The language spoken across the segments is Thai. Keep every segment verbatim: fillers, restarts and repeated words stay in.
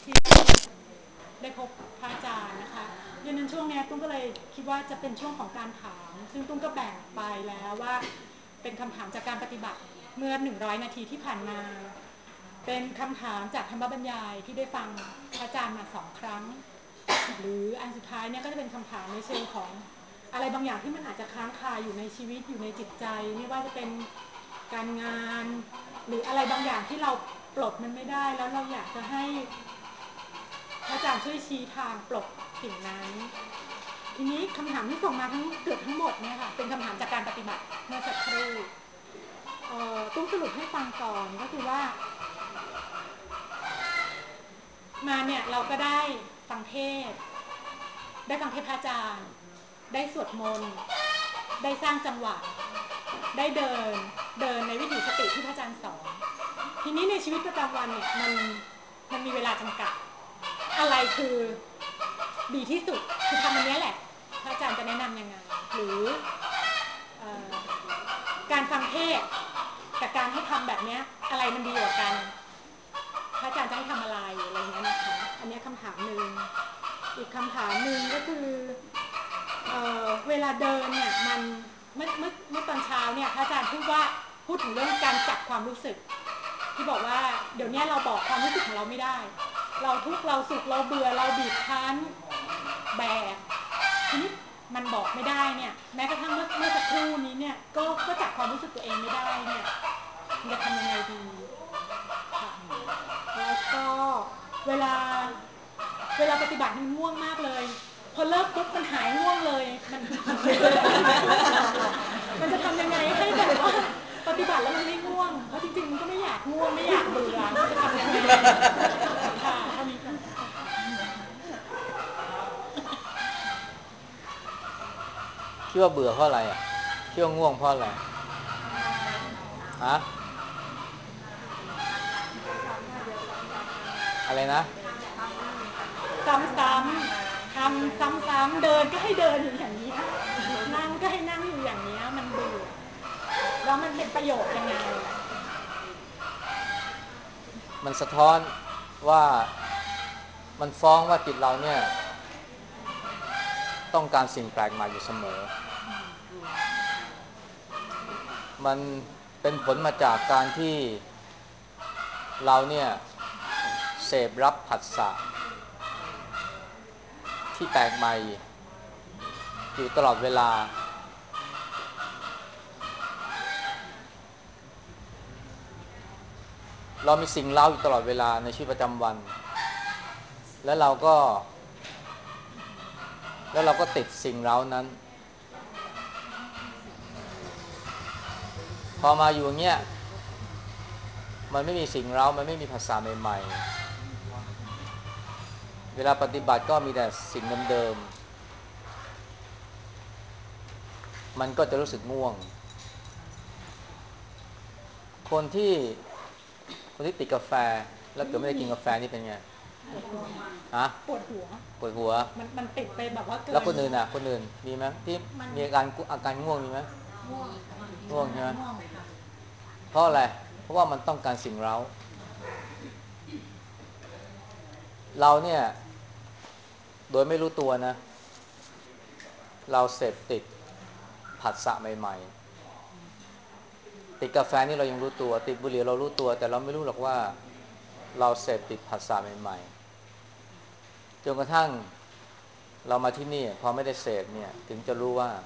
ที่ได้พบพระอาจารย์นะคะดังนั้นช่วงนี้ตุ้มก็เลยคิดว่าจะเป็นช่วงของการถามซึ่งตุ้มก็แบ่งไปแล้วว่าเป็นคำถามจากการปฏิบัติเมื่อหนึ่งร้อยนาทีที่ผ่านมาเป็นคำถามจากธรรมบรรยายที่ได้ฟังพระอาจารย์มาสองครั้งหรืออันสุดท้ายเนี่ยก็จะเป็นคำถามในเชิงของอะไรบางอย่างที่มันอาจจะค้างคาอยู่ในชีวิตอยู่ในจิตใจไม่ว่าจะเป็นการงานหรืออะไรบางอย่างที่เราปลดมันไม่ได้แล้วเราอยากจะให้พระอาจารย์ช่วยชี้ทางปลดสิ่งนั้นทีนี้คำถามที่ส่งมาทั้งเกือบทั้งหมดเนี่ยค่ะเป็นคำถามจากการปฏิบัติเมื่อสักครู่ตุ้มสรุปให้ฟังก่อนก็คือว่ามาเนี่ยเราก็ได้ฟังเทศได้ฟังเทศพระอาจารย์ได้สวดมนต์ได้สร้างจังหวะได้เดินเดินในวิถีสติที่พระอาจารย์สอนทีนี้ในชีวิตประจำวันเนี่ยมันมันมีเวลาจำกัดอะไรคือดีที่สุดคือทำอันนี้แหละพระอาจารย์จะแนะนำยังไงหรือเอ่อการฟังเทศกับการให้ทำแบบนี้อะไรมันดีกว่ากันพระอาจารย์จะให้ทำอะไรอะไรเงี้ยนะคะอันนี้คำถามหนึ่งอีกคำถามหนึ่งก็คือเอ่อเวลาเดินเนี่ยมันเมื่อเมื่อเมื่อตอนเช้าเนี่ยพระอาจารย์พูดว่าพูดถึงเรื่องการจับความรู้สึกที่บอกว่าเดี๋ยวนี้เราบอกความรู้สึกของเราไม่ได้เราทุกข์เราสุขเราเบื่อเราบีบคั้นแบกทีนี้มันบอกไม่ได้เนี่ยแม้กระทั่งเมื่อเมื่อสักครู่นี้เนี่ยก็ก็จับความรู้สึกตัวเองไม่ได้เนี่ยมันจะทำยังไงดีค่ะแล้วก็เวลาเวลาปฏิบัติมันง่วงมากเลยพอเลิกปุ๊บมันหายง่วงเลยมันมันจะทำยังไงให้แบบว่าปฏิบัติแล้วมันไม่ง่วงเพราะจริงๆมันก็ไม่อยากง่วงไม่อยากเบื่อมันจะทำยังไงค่ะเท่านี้ก่อนคิดว่าเบื่อเพราะอะไรอ่ะคิดว่าง่วงเพราะอะไรฮะอะไรนะซ้ำๆทำซ้ำๆเดินก็ให้เดินอยู่อย่างนี้นั่งก็ให้นั่งอยู่อย่างนี้มันเบื่อแล้วมันเป็นประโยชน์ยังไงมันสะท้อนว่ามันฟ้องว่าจิตเราเนี่ยต้องการสิ่งแปลกใหม่อยู่เสมอมันเป็นผลมาจากการที่เราเนี่ยเสพรับผัสสะที่แปลกใหม่อยู่ตลอดเวลาเรามีสิ่งเร้าอยู่ตลอดเวลาในชีวิตประจำวันแล้วเราก็แล้วเราก็ติดสิ่งเร้านั้นพอมาอยู่อย่างเงี้ยมันไม่มีสิ่งเร้ามันไม่มีภาษาใหม่ๆเวลาปฏิบัติก็มีแต่สิ่งเดิมๆมันก็จะรู้สึกง่วงคนที่คนที่ติดกาแฟแล้วเกิดไม่ได้กินกาแฟนี่เป็นไงปวดหัวฮะปวดหัวปวดหัวมันมันติดไปแบบว่าเกินแล้วคนอื่นน่ะคนอื่นมีไหมที่มีอาการอาการง่วงมีไหมง่วงง่วงใช่ไหมง่วงค่ะเพราะอะไรเพราะว่ามันต้องการสิ่งเร้าเราเนี่ยโดยไม่รู้ตัวนะเราเสพติดผัสสะใหม่ๆติดกาแฟนี่เรายังรู้ตัวติดบุหรี่เรารู้ตัวแต่เราไม่รู้หรอกว่าเราเสพติดผัสสะใหม่ๆจนกระทั่งเรามาที่นี่พอไม่ได้เสพเนี่ยถึงจะรู้ว่า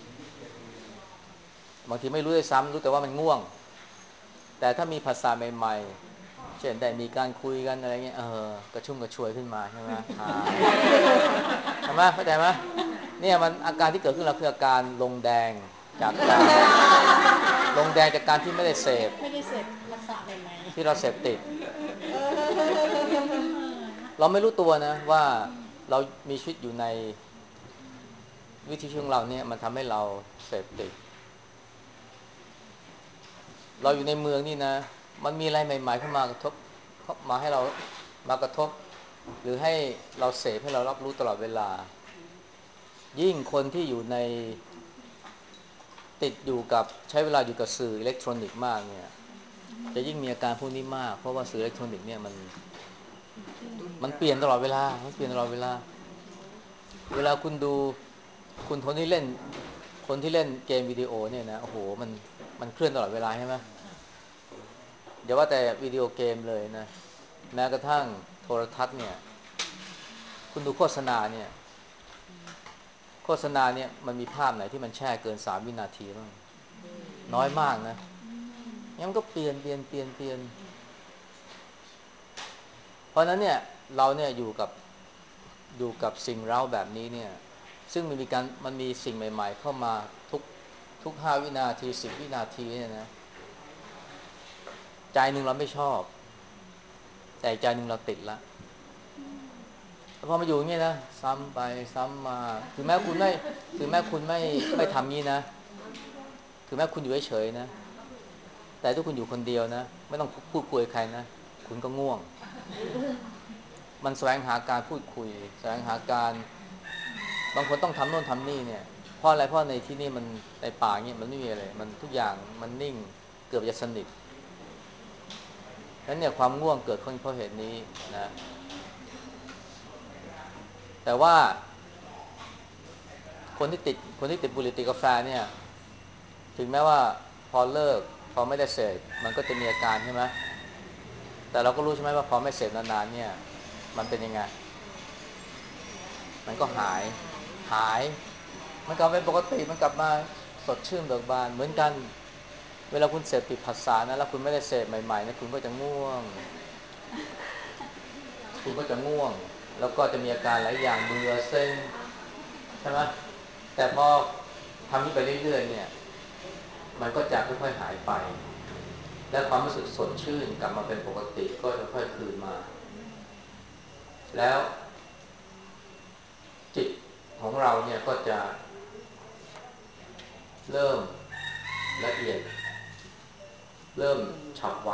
บางทีไม่รู้ด้วยซ้ำรู้แต่ว่ามันง่วงแต่ถ้ามีภาษาใหม่ๆเช่นได้มีการคุยกันอะไรเงี้ยเออกระชุ่มกระชวยขึ้นมาใช่ไหมหายใช่ไหมเข้าใจไหมเนี่ยมันอาการที่เกิดขึ้นเราคืออาการลงแดงจากการลงแดงจากการที่ไม่ได้เสพไม่ได้เสพภาษาใหม่ที่เราเสพติดเราไม่รู้ตัวนะว่าเรามีชีวิตอยู่ในวิถีชีวิตของเราเนี่ยมันทำให้เราเสพติดเราอยู่ในเมืองนี่นะมันมีอะไรใหม่ๆเข้ามากระทบเข้ามาให้เรามากระทบหรือให้เราเสพให้เรารับรู้ตลอดเวลายิ่งคนที่อยู่ในติดอยู่กับใช้เวลาอยู่กับสื่ออิเล็กทรอนิกส์มากเนี่ยจะยิ่งมีอาการพวกนี้มากเพราะว่าสื่ออิเล็กทรอนิกส์เนี่ยมันมันเปลี่ยนตลอดเวลามันเปลี่ยนตลอดเวลาเวลาคุณดูคุณคนที่เล่นคนที่เล่นเกมวิดีโอเนี่ยนะโอ้โหมันมันเคลื่อนตลอดเวลาใช่ไหมอย่าว่าแต่วิดีโอเกมเลยนะแม้กระทั่งโทรทัศน์เนี่ยคุณดูโฆษณาเนี่ยโฆษณาเนี่ยมันมีภาพไหนที่มันแช่เกินสามวินาทีบ้างน้อยมากนะงั้นมันก็เปลี่ยนเปลี่ยนเปลี่ยนเปลี่ยนเพราะนั้นเนี่ยเราเนี่ยอยู่กับอยู่กับสิ่งเร้าแบบนี้เนี่ยซึ่งมันมีการมันมีสิ่งใหม่ๆเข้ามาทุกทุกห้าวินาทีสิบวินาทีเนี่ยนะใจหนึ่งเราไม่ชอบแต่ใจหนึ่งเราติดละพอมาอยู่อย่างนี้นะซ้ำไปซ้ำมาถึงแม้คุณไม่ถึงแม้คุณไม่ไม่ทำงี้นะถึงแม้คุณอยู่เฉยๆนะแต่ถ้าคุณอยู่คนเดียวนะไม่ต้องพูดคุยกับใครนะคุณก็ง่วงมันแสวงหาการพูดคุยแสวงหาการบางคนต้องทำโน่นทำนี่เนี่ยเพราะอะไรเพราะในที่นี่มันในป่าเนี่ยมันไม่มีอะไรมันทุกอย่างมันนิ่งเกือบจะสนิทนั้นเนี่ยความง่วงเกิดขึ้นเพราะเหตุนี้นะแต่ว่าคนที่ติดคนที่ติดบุหรี่ติดกาแฟเนี่ยถึงแม้ว่าพอเลิกพอไม่ได้เสพมันก็จะมีอาการใช่ไหมแต่เราก็รู้ใช่ไหมว่าพอไม่เสพนานๆเนี่ยมันเป็นยังไงมันก็หายหายมันกลับเป็นปกติมันกลับมาสดชื่นเบิกบานเหมือนกันเวลาคุณเสพติดผัสสะนะแล้วคุณไม่ได้เสพใหม่ๆนะคุณก็จะง่วงคุณก็จะง่วงแล้วก็จะมีอาการหลายอย่างเบื่อเซ็งใช่ไหมแต่พอทำนี้ไปเรื่อยๆเนี่ยมันก็จะค่อยๆหายไปและความรู้สึกสดชื่นกลับมาเป็นปกติก็จะค่อยคืนมาแล้วจิตของเราเนี่ยก็จะเริ่มละเอียดเริ่มฉับไว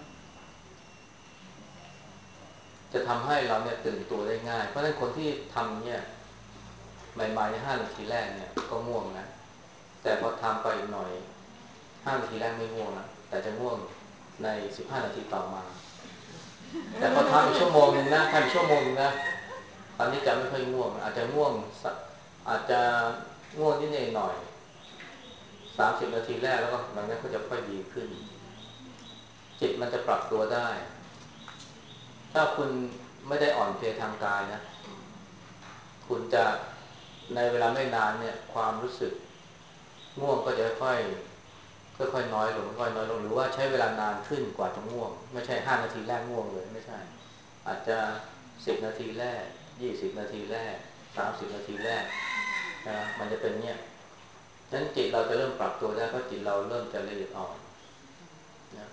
จะทำให้เราเนี่ยตื่นตัวได้ง่ายเพราะฉะนั้นคนที่ทำเนี่ยใหม่ๆในห้านาทีแรกเนี่ยก็ง่วงนะแต่พอทำไปอีกหน่อยห้านาทีแรกไม่ง่วงนะแต่จะง่วงในสิบห้านาทีต่อมาแต่พอทำอีกชั่วโมงนึงนะทำชั่วโมงนึงนะตอนนี้จะไม่ค่อยง่วงอาจจะง่วงอาจจะง่วงนิดหน่อยสามสิบนาทีแรกแล้วก็หลังจากนั้นก็จะค่อยดีขึ้นจิตมันจะปรับตัวได้ถ้าคุณไม่ได้อ่อนเพลียทางกายนะคุณจะในเวลาไม่นานเนี่ยความรู้สึกง่วงก็จะค่อยค่อยๆน้อยลงค่อยๆน้อยลงหรือว่าใช้เวลานานขึ้นกว่าจะง่วงไม่ใช่ห้านาทีแรกง่วงเลยไม่ใช่อาจจะสิบนาทีแรกยี่สิบนาทีแรกสามสิบนาทีแรกนะมันจะเป็นเนี่ยนั้นจิตเราจะเริ่มปรับตัวได้เพราะจิตเราเริ่มจะละเอียดอ่อนนะ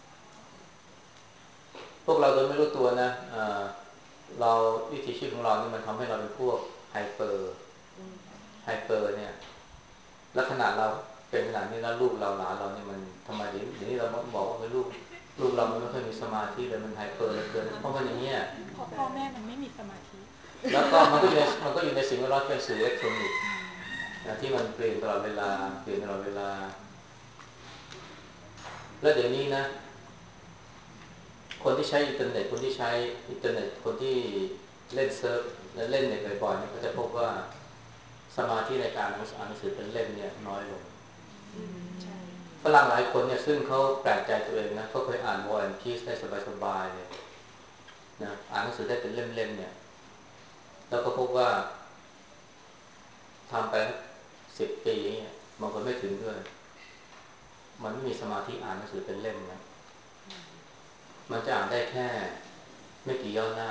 พวกเราโดยไม่รู้ตัวนะเราวิถีชีวิตของเรานี่มันทำให้เราเป็นพวกไฮเปอร์ไฮเปอร์เนี่ยลักษณะเราเป็นขนาดนี้แล้วลูกเราหลานเราเนี่ยมันทำไมเดี๋ยวนี้เราบอกว่าลูกลูกเรามันไม่เคยมีสมาธิเลยมันไฮเปอร์เหลือเกินเพราะมันอย่างเงี้ยเพราะพ่อแม่มันไม่มีสมาธิแล้วก็มันก็อยู่ในมันก็อยู่ในสิ่งแวดล้อมเป็นสื่ออิเล็กทรอนิกส์นะที่มันเปลี่ยนตลอดเวลาเปลี่ยนตลอดเวลาแล้วเดี๋ยวนี้นะคนที่ใช้อินเทอร์เน็ตคนที่ใช้อินเทอร์เน็ตคนที่เล่นเซิร์ฟและเล่นเน็ตบ่อยๆเนี่ยก็จะพบว่าสมาธิในการอ่านหนังสือเป็นเล่มเนี่ยน้อยลงฝรั่งหลายคนเนี่ยซึ่งเขาแปลกใจตัวเองนะเขาเคยอ่าน War and Peace ได้สบายๆเลยนะอ่านหนังสือได้เป็นเล่มๆเนี่ยแล้วก็พบว่าทำไปสิบปีเนี่ยบางคนไม่ถึงด้วยมันไม่มีสมาธิอ่านหนังสือเป็นเล่มนะมันจะอ่านได้แค่ไม่กี่ย่อหน้า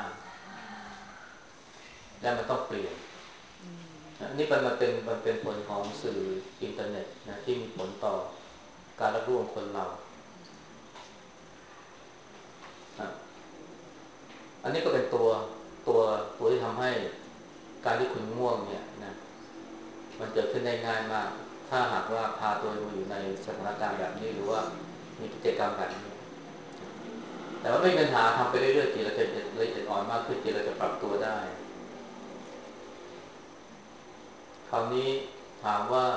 และมันต้องเปลี่ยนอันนี้มันมันเป็นมันเป็นผลของสื่ออินเทอร์เน็ตนะที่มีผลต่อการรับรู้ของคนเราอันนี้ก็เป็นตัวตัวตัวที่ทำให้การที่คุณง่วงเนี่ยนะมันเกิดขึ้นได้ง่ายมากถ้าหากว่าพาตัวมาอยู่ในสถานการณ์แบบนี้หรือว่ามีกิจกรรมแบบนี้แต่ว่าไม่มีปัญหาทำไปเรื่อยๆจิตเราจะละเอียดอ่อนมากขึ้นจิตเราจะปรับตัวได้คราวนี้ถามว่า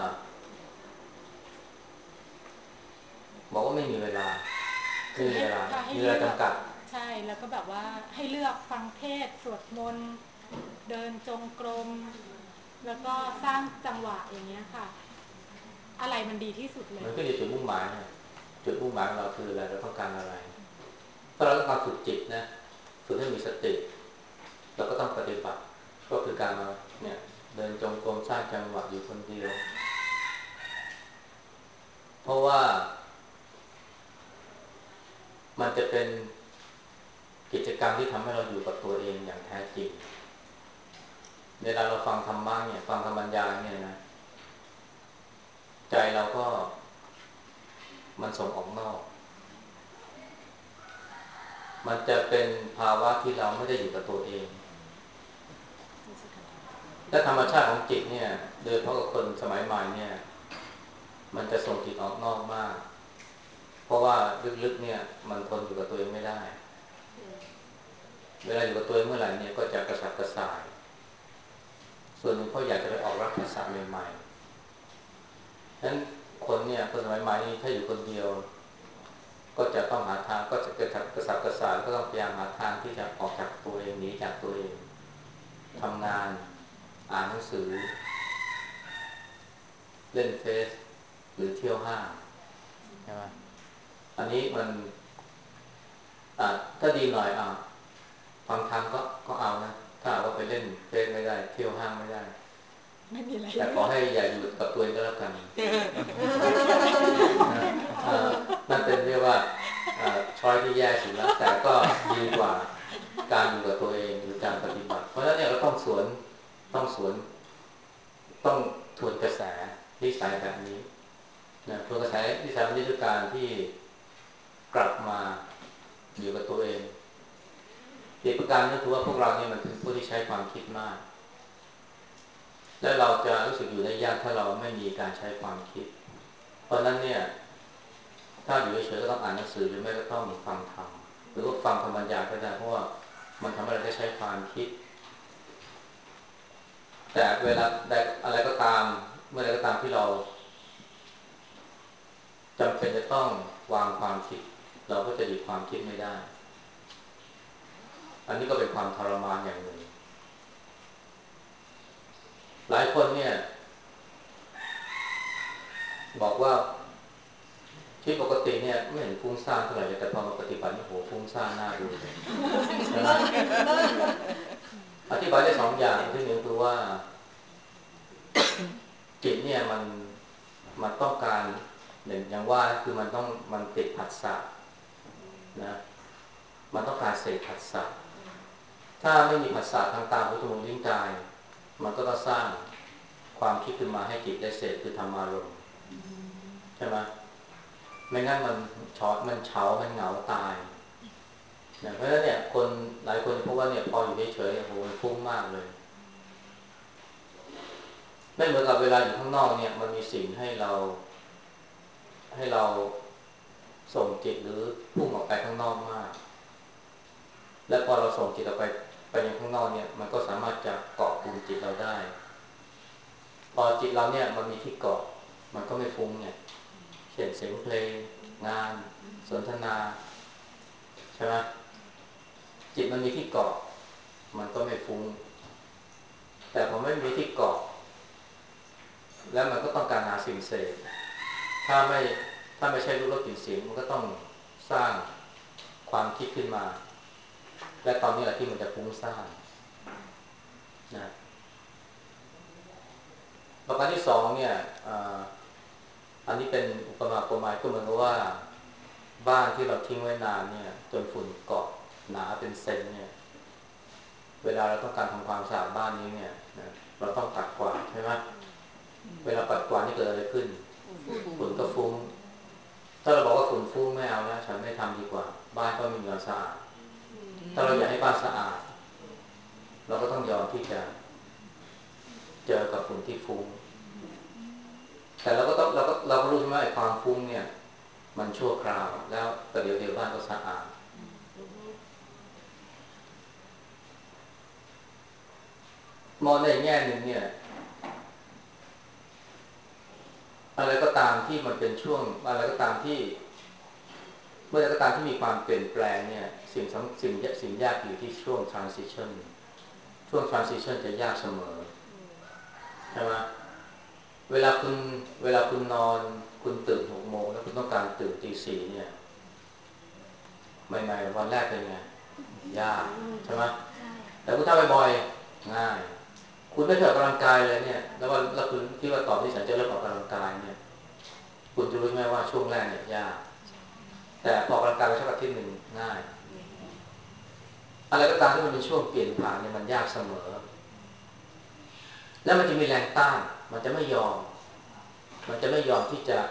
บอกว่าไม่มีเวลาไม่คือให้มีเวลาพาให้มีเวเลือกลาจำกัดใช่ช่แล้วก็แบบว่าให้เลือกฟังเทศน์สวดมนต์เดินจงกรมแล้วก็สร้างจังหวะอย่างเงี้ยค่ะอะไรมันดีที่สุดเลยมันก็อยู่จุดมุ่งหมายนะจุดมุ่งหมายของเราคืออะไรเราต้องการอะไรถ้าเราต้องการฝึกจิตนะฝึกให้มีสติเราก็ต้องปฏิบัติก็คือการมาเนี่ยเดินจงกรมสร้างจังหวะอยู่คนเดียวเพราะว่ามันจะเป็นกิจกรรมที่ทำให้เราอยู่กับตัวเองอย่างแท้จริงเวลาเราฟังธรรมะเนี่ยฟังธรรมบรรยายเนี่ยนะใจเราก็มันส่งออกนอกมันจะเป็นภาวะที่เราไม่ได้อยู่กับตัวเองและธรรมชาติของจิตเนี่ยโดยเฉพาะกับคนสมัยใหม่เนี่ยมันจะส่งจิตออกนอกมากเพราะว่าลึกๆเนี่ยมันทนอยู่กับตัวเองไม่ได้เวลาอยู่กับตัวเองเมื่อไหร่เนี่ยก็จะกระสับกระส่ายส่วนหนึ่งเขาอยากจะไปออกรับภาษาใหม่ๆฉะนั้นคนเนี่ยคนสมัยใหม่นี่ถ้าอยู่คนเดียวก็จะต้องหาทางก็จะกระสับกระสับกระส่ายก็ต้องพยายามหาทางที่จะออกจากตัวเองหนีจากตัวเองทำงานอ่านหนังสือเล่นเฟซหรือเที่ยวห้างใช่ไหมอันนี้มันอ่ะถ้าดีหน่อยอ่ะฟังธรรมก็ก็เอานะถ้าว่าไปเล่นเฟซไม่ได้เที่ยวห้างไม่ได้ไม่มีอะไรแต่ขอให้อย่าอยู่กับตัวเองก็แล้วกันนั่นเป็นเรียกว่าช้อยที่แย่สุดแล้วแต่ก็ดีกว่าการอยู่กับตัวเองหรือการปฏิบัติเพราะฉะนั้นเนี่ยเราต้องสวนต้องสวนต้องทวนกระแสนิสัยแบบนี้นะทวนกระแสนิสัยนี้คือการที่กลับมาอยู่กับตัวเองอีกประการนึงคือว่าพวกเราเนี่ยมันเป็นผู้ที่ใช้ความคิดมากและเราจะรู้สึกอยู่ได้ยากถ้าเราไม่มีการใช้ความคิดเพราะนั้นเนี่ยถ้าอยู่เฉยๆก็ต้องอ่านหนังสือหรือไม่ก็ต้องฟังธรรมหรือว่าฟังธรรมบรรยายก็ได้เพราะว่ามันทำให้เราได้ใช้ความคิดแต่เวลาได้อะไรก็ตามเมื่อไรก็ตามที่เราจำเป็นจะต้องวางความคิดเราก็จะหยุดความคิดไม่ได้อันนี้ก็เป็นความทรมานอย่างหนึ่งหลายคนเนี่ยบอกว่าที่ปกติเนี่ยไม่เห็นฟุ้งซ่านเท่าไหร่แต่พอมาปฏิบัตินี่โหฟุ้งซ่านหน้าดูเลยอธิบายได้สองอย่างที่หนึ่งคือว่าจิตเนี่ยมันมันต้องการหนึ่งอย่างว่าคือมันต้องมันติดผัสสะนะมันต้องการเสพผัสสะถ้าไม่มีผัสสะทางตาหูจมูกลิ้นกายมันก็ต้องสร้างความคิดขึ้นมาให้จิตได้เสพคือธรรมารมณ์ใช่ไหมไม่งั้นมันช็อตมันเฉามันเหงาตายนะเพราะฉะนั้นเนี่ยคนหลายคนเพราะว่าเนี่ยพออยู่เฉยๆโอ้โหมันฟุ้งมากเลยไม่เหมือนกับเวลาอยู่ข้างนอกเนี่ยมันมีสิ่งให้เราให้เราส่งจิตหรือพุ่งออกไปข้างนอกมากและพอเราส่งจิตออกไปไปยังข้างนอกเนี่ยมันก็สามารถจะเกาะกลุ่มจิตเราได้พอจิตเราเนี่ยมันมีที่เกาะมันก็ไม่ฟุ้งเนี่ยเช่นเสียงเพลงงานสนทนาใช่ไหมจิตมันมีที่เกาะมันก็ไม่ฟุ้งแต่พอไม่มีที่เกาะแล้วมันก็ต้องการหาสิ่งเสพถ้าไม่ถ้าไม่ใช่รูปรสกลิ่นเสียงมันก็ต้องสร้างความคิดขึ้นมาและตอนนี้แหละที่มันจะฟุ้งซ่านนะประการที่สองเนี่ยอันนี้เป็นอุปมาอุปไมยก็เหมือนกับว่าบ้านที่เราทิ้งไว้นานเนี่ยจนฝุ่นเกาะหนาเป็นเซนเนี่ยเวลาเราต้องการทำความสะอาดบ้านนี้เนี่ยเราต้องปัดกวาดใช่ไหมเวลาปัดกวาดนี่เกิดอะไรขึ้นฝุ่นก็ฟุ้งถ้าเราบอกว่าฝุ่นฟุ้งไม่เอาแล้วฉันไม่ทำดีกว่าบ้านก็ไม่มีความสะอาดถ้าเราอยากให้บ้านสะอาดเราก็ต้องยอมที่จะเจอกับฝุ่นที่ฟุ้งแต่เราก็ต้องเราก็เราก็รู้ใช่ไหมความฟุ้งเนี่ยมันชั่วคราวแล้วแต่เดี๋ยวเดี๋ยวบ้านก็สะอาดมองในแง่หนึ่งเนี่ยอะไรก็ตามที่มันเป็นช่วงอะไรก็ตามที่เมื่อใดก็ตามที่มีความเปลี่ยนแปลงเนี่ยสิ่งสิ่งสิ่งยากอยู่ที่ช่วง transition ช่วง transition จะยากเสมอใช่ไหมเวลาคุณเวลาคุณนอนคุณตื่นหกโมงแล้วคุณต้องการตื่นตีสี่เนี่ยใหม่ๆวันแรกเป็นไงยากใช่ไหมแต่คุณทำบ่อยๆง่ายคุณไม่เคยออกกำลังกายเลยเนี่ยแล้วว่าแล้วคุณคิดว่าตอนนี้ฉันจะเริ่มออกกำลังกายเนี่ยคุณจะรู้ไหมว่าช่วงแรกเนี่ยยากแต่ออกกำลังกายไปสักอาทิตย์หนึ่งง่ายอะไรก็ตามที่มันเป็นช่วงเปลี่ยนผ่านเนี่ยมันยากเสมอแล้วมันจะมีแรงต้านมันจะไม่ยอมมันจะไม่ยอมที่จะ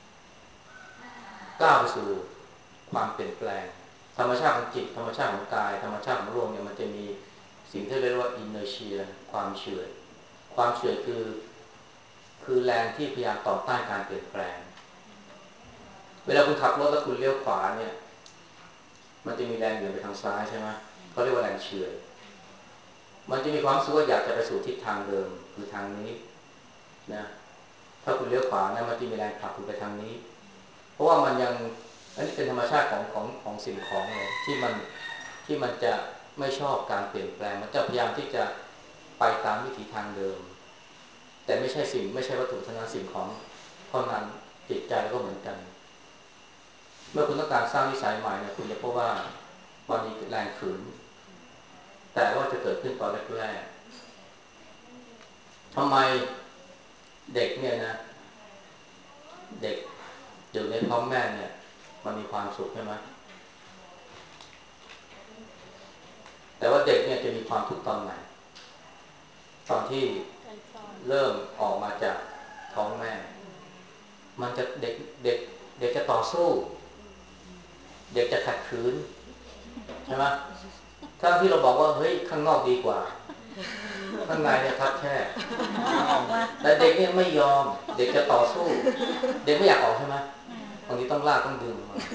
ก้าวไปสู่ความเปลี่ยนแปลงธรรมชาติของจิตธรรมชาติของกายธรรมชาติของโลกเนี่ยมันจะมีสิ่งที่เรียกว่า inertia ความเฉื่อยความเฉื่อยคือคือแรงที่พยายามต่อต้านการเปลี่ยนแปลงเวลาคุณขับรถแล้วคุณเลี้ยวขวาเนี่ยมันจะมีแรงเหวี่ยงไปทางซ้ายใช่ไหมเขาเรียกว่าแรงเฉื่อยมันจะมีความรู้สึกว่าอยากจะไปสู่ทิศทางเดิมคือทางนี้นะถ้าคุณเลี้ยวขวานะมันจะมีแรงผลักคุณไปทางนี้เพราะว่ามันยังอันนี้เป็นธรรมชาติของของของสิ่งของเลยที่มันที่มันจะไม่ชอบการเปลี่ยนแปลงมันจะพยายามที่จะไปตามวิถีทางเดิมแต่ไม่ใช่สิ่งไม่ใช่วัตถุเท่านั้นสิ่งของเท่านั้นจิตใจก็เหมือนกันเมื่อคุณต้องการสร้างนิสัยใหม่เนี่ยคุณจะพบว่ามันมีแรงฝืนแต่ว่าจะเกิดขึ้นตอนแรกๆทำไมเด็กเนี่ยนะเด็กอยู่ในท้องแม่เนี่ยมันมีความสุขใช่ไหมแต่ว่าเด็กเนี่ยจะมีความทุกข์ตอนไหนตอนที่เริ่มออกมาจากท้องแม่มันจะเด็กเด็กเด็กจะต่อสู้เด็กจะขัดขืนใช่ไหมทั้งที่เราบอกว่าเฮ้ยข้างนอกดีกว่าข้างในเนี่ยครับแค่แต่เด็กเนี่ยไม่ยอมเด็กจะต่อสู้เด็กไม่อยากออกใช่ไหมบางทีต้องลากต้องดึงมา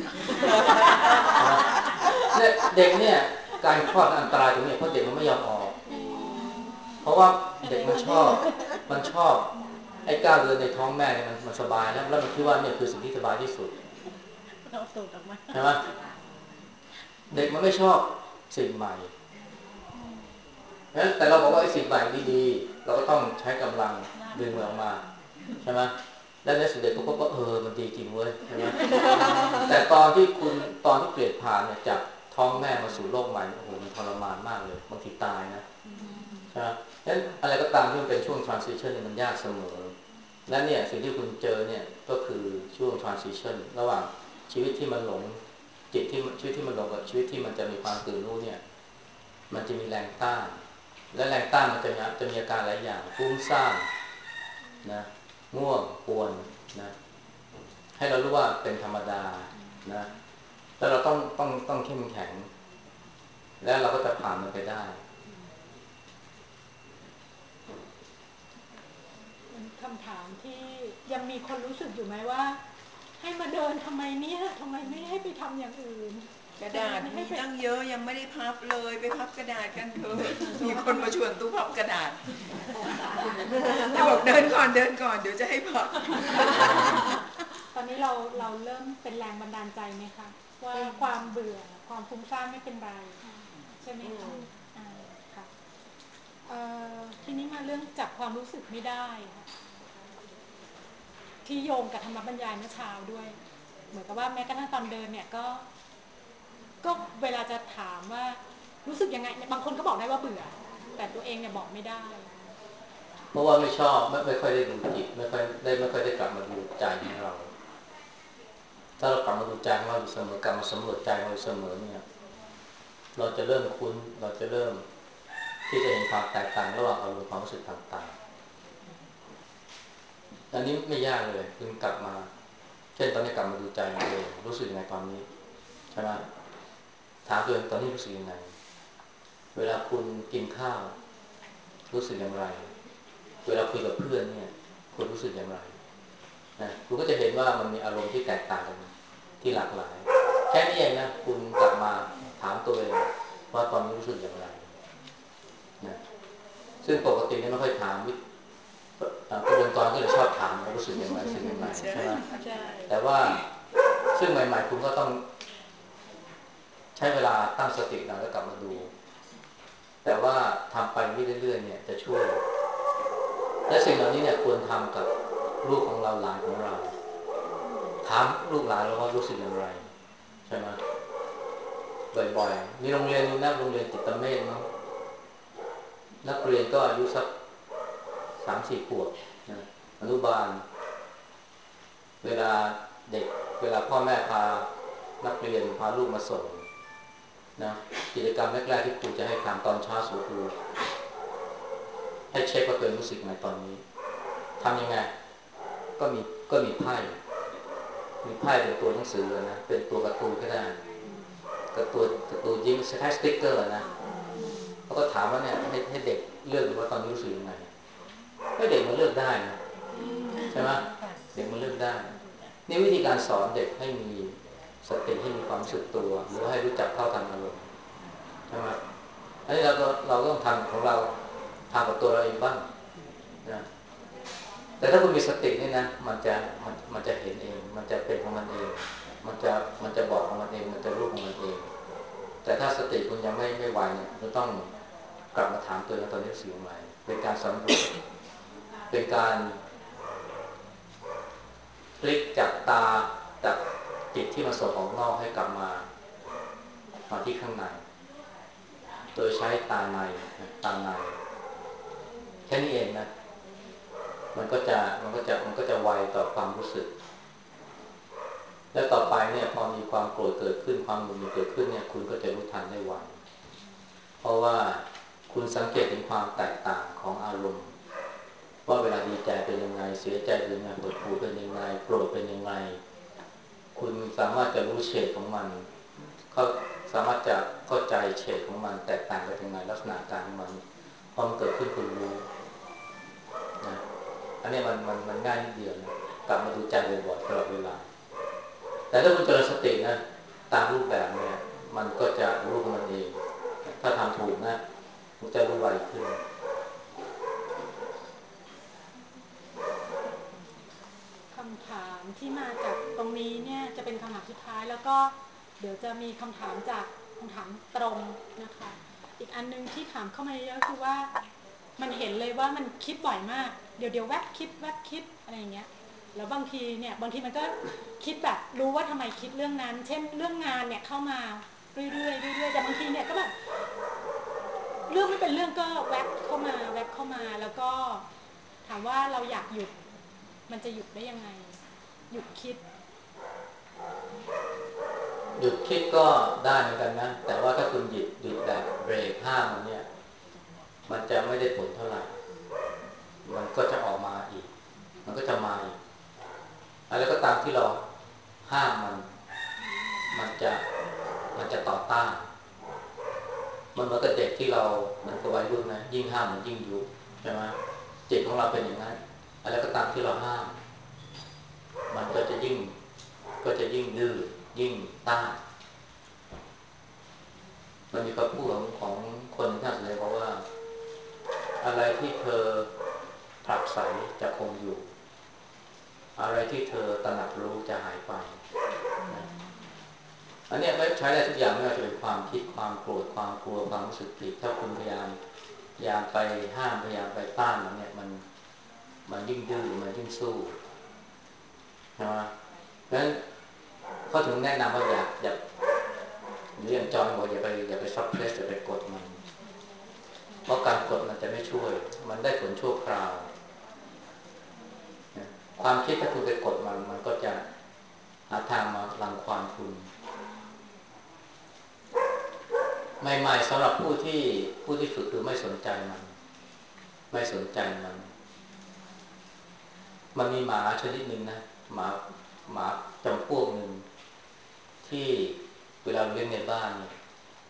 เนี่ยเด็กเนี่ยการคลอดอันตรายตรงนี้เพราะเด็กมันไม่ยอมออกเพราะว่าเด็กมันชอบมันชอบไอ้ก้าวเดินในท้องแม่เนี่ยมันมันสบายแล้วแล้วมันคิดว่าเนี่ยคือสิ่งที่สบายที่สุดใช่ไหมเด็กมันไม่ชอบสิ่งใหม่แต่เราบอกว่าไอ้สิ่งใหม่ดีๆเราก็ต้องใช้กำลังดึงมันออกมาใช่ไหมแล้วในสุดเด็กก็พบว่าเออมันดีจริงเว้ยใช่ไหมแต่ตอนที่คุณตอนที่เปลี่ยนผ่านเนี่ยจากท้องแม่มาสู่โลกใหม่โอ้โหมันทรมานมากเลยบางทีตายนะใช่ไหมงั้นอะไรก็ตามที่มันเป็นช่วง transition เนี่ยมันยากเสมอและเนี่ยสิ่งที่คุณเจอเนี่ยก็คือช่วง transition ระหว่างชีวิตที่มันหลงจิตที่ชีวิตที่มันหลงกับชีวิตที่มันจะมีความตื่นรู้เนี่ยมันจะมีแรงต้านและแรงต้านมันจะจะมีอาการหลายอย่างฟุ้งซ่านนะง่วงปวดนะให้เรารู้ว่าเป็นธรรมดานะแล้วเราต้องต้องต้องเข้มแข็งแล้วเราก็จะผ่านมันไปได้เป็นคำถามที่ยังมีคนรู้สึกอยู่ไหมว่าให้มาเดินทำไมเนี่ยทำไมไม่ให้ไปทำอย่างอื่นกระดาษมีตั้งเยอะยังไม่ได้พับเลยไปพับกระดาษกันเถอะมีคนมาชวนตู้พับกระดาษแต่บอกเดินก่อนเดินก่อนเดี๋ยวจะให้พับตอนนี้เราเราเริ่มเป็นแรงบันดาลใจไหมคะว่าความเบื่อความฟุ้งซ่านไม่เป็นไรใช่ไหมคะอ่าค่ะทีนี้มาเรื่องจับความรู้สึกไม่ได้ค่ะที่โยงกับธรรมบรรยายเมื่อเช้าด้วยเหมือนกับว่าแม้กระทั่งตอนเดินเนี่ยก็ก็เวลาจะถามว่ารู้สึกยังไงบางคนก็บอกได้ว่าเบื่อแต่ตัวเองเนี่ยบอกไม่ได้เพราะว่าไม่ชอบไม่ไม่ค่อยได้ดูจิตไม่ค่อยได้ไม่ค่อยได้กลับมาดูใจของเราถ้าเรากลับมาดูใจของเราอยู่เสมอกลับมาสำรวจใจของเราเสมอเนี่ยเราจะเริ่มคุ้นเราจะเริ่มที่จะเห็นความแตกต่างระหว่างอารมณ์ความรู้สึกต่างๆอันนี้ไม่ยากเลยคุณกลับมาเช่นตอนนี้กลับมาดูใจตัวเองรู้สึกยังไงตอนนี้ใช่ไหมถามตัวเองตอนนี้รู้สึกยังไงเวลาคุณกินข้าวรู้สึกอย่างไรเวลาคุยกับเพื่อนเนี่ยคุณรู้สึกอย่างไรนะคุณก็จะเห็นว่ามันมีอารมณ์ที่แตกต่างกันที่หลากหลายแค่นี้เองนะคุณกลับมาถามตัวเองว่าตอนนี้รู้สึกอย่างไรนะซึ่งปกติเนี่ยไม่ค่อยถามกระบวนการก็เลยชอบถามว่ารู้สึกอย่างไรรู้สึกอย่างไรใช่ไหมแต่ว่าซึ่งใหม่ๆคุณก็ต้องช้เวลาตั้งสติหน่อยแล้วกลับมาดูแต่ว่าทำไปเรื่อยๆเนี่ยจะช่วยและสิ่งเหล่านี้เนี่ยควรทำกับลูกของเราหลานของเราถามลูกหลานเราว่ารู้สึกอย่างไรใช่ไหมบ่อยๆมีโรงเรียนนึงนะโรงเรียนจิตเมธเนาะนักเรียนก็อายุสักสามสี่ขวบนะอนุบาลเวลาเด็กเวลาพ่อแม่พานักเรียนพาลูกมาส่งนะกิจกรรมแรกๆที่ครูจะให้ทำตอนเช้าสุดคือให้เช็คว่าตัวเองรู้สึกไงตอนนี้ทำยังไงก็มีก็มีไพ่มีไพ่เป็นตัวหนังสือนะเป็นตัวการ์ตูนก็ได้การ์ตูนการ์ตูนยิ้มคล้ายสติ๊กเกอร์นะเขาก็ถามว่าเนี่ยให้ให้เด็กเลือกดูว่าตอนนี้รู้สึกยังไงให้เด็กมันเลือกได้นะใช่ไหมเด็กมันเลือกได้นี่วิธีการสอนเด็กให้มีสติให้มีความรู้สึกตัวหรือให้รู้จักเท่าทันอารมณ์ใช่ไหมอันนี้เราก็เราต้องทำของเราทำกับตัวเราเองบ้างนะแต่ถ้าคุณมีสตินี่นะมันจะมันมันจะเห็นเองมันจะเป็นของมันเองมันจะมันจะบอกของมันเองมันจะรู้ของมันเองแต่ถ้าสติคุณยังไม่ไม่ไหวเนี่ยคุณต้องกลับมาถามตัวเองตอนนี้รู้สึกอย่างไรเป็นการสำรวจเป็นการพลิกจากตาจากจิตที่มันส่งออกนอกให้กลับมามาที่ข้างในโดยใช้ตาในตาในแค่นี้เองนะมันก็จะมันก็จะมันก็จะไวต่อความรู้สึกและต่อไปเนี่ยพอมีความโกรธเกิดขึ้นความหงุดหงิดเกิดขึ้นเนี่ยคุณก็จะรู้ทันได้ไวเพราะว่าคุณสังเกตถึงความแตกต่างของอารมณ์ว่าเวลาดีใจเป็นยังไงเสียใจเป็นยังไงปวดหูเป็นยังไงโกรธเป็นยังไงคุณสามารถจะรู้เฉดของมันเขาสามารถจะเข้าใจเฉดของมันแตกต่างกันยังไงลักษณะการของมันพอมันเกิดขึ้นคุณรู้นะอันนี้มันมันมันง่ายนิดเดียวนะกลับมาดูใจบ่อยๆตลอดเวลาแต่ถ้าคุณเจริญสตินะตามรูปแบบเนี่ยมันก็จะรู้ของมันเองถ้าทำถูกนะมันจะรู้ไวขึ้นคำถามที่มาจากตรงนี้เนี่ยจะเป็นคำถามสุดท้ายแล้วก็เดี๋ยวจะมีคำถามจากคำถามตรงนะคะอีกอันนึงที่ถามเข้ามาเยอะคือว่ามันเห็นเลยว่ามันคิดบ่อยมากเดี๋ยวเดี๋ยวแวบคิดแวบคิดอะไรอย่างเงี้ยแล้วบางทีเนี่ยบางทีมันก็คิดแบบรู้ว่าทำไมคิดเรื่องนั้นเช่นเรื่องงานเนี่ยเข้ามาเรื่อยๆเรื่อยๆแต่บางทีเนี่ยก็แบบเรื่องไม่เป็นเรื่องก็แวบเข้ามาแวบเข้ามาแล้วก็ถามว่าเราอยากหยุดมันจะหยุดได้ยังไงหยุดคิดหยุดคิดก็ได้เหมือนกันนะแต่ว่าถ้าคุณหยุดหยุดแบบเบรกห้ามมันเนี่ยมันจะไม่ได้ผลเท่าไหร่มันก็จะออกมาอีกมันก็จะมาอีกอะไรก็ตามที่เราห้ามมันมันจะมันจะต่อต้านมันเหมือนกับเด็กที่เราเหมือนกับวัยรุ่นนะยิ่งห้ามมันยิ่งยุใช่ไหมจิตของเราเป็นอย่างนั้นอะไรก็ตามที่เราห้ามมันก็จะยิ่งก็จะยิ่งดื้อยิ่งต้านมันมีคำพูดของของคนที่ท่านเลยบอกว่าอะไรที่เธอผลักไสจะคงอยู่อะไรที่เธอตระหนักรู้จะหายไปนะอันนี้ไม่ใช้ได้ทุกอย่างไม่ว่าจะเป็นความคิดความโกรธความกลัวความรู้สึกผิดถ้าคุณพยายามพยายามไปห้ามพยายามไปต้านมันเนี่ยมันมันยิ่งดื้อมันยิ่งสู้ใช่ไหมเพราะฉะนั้นเขาถึงแนะนำว่าอย่าอย่าหรืออย่างจอห์นบอกอย่าไปอย่าไปซับเพรสอย่าไปกดมันเพราะการกดมันจะไม่ช่วยมันได้ผลชั่วคราวความคิดถ้าคุณไปกดมันมันก็จะหาทางมารังควานคุณใหม่ๆสำหรับผู้ที่ผู้ที่ฝึกคือไม่สนใจมันไม่สนใจมันมันมีหมาชนิดหนึ่งนะหมาหมาจำพวกหนึ่งที่เวลาเลี้ยงในบ้านเนี่ย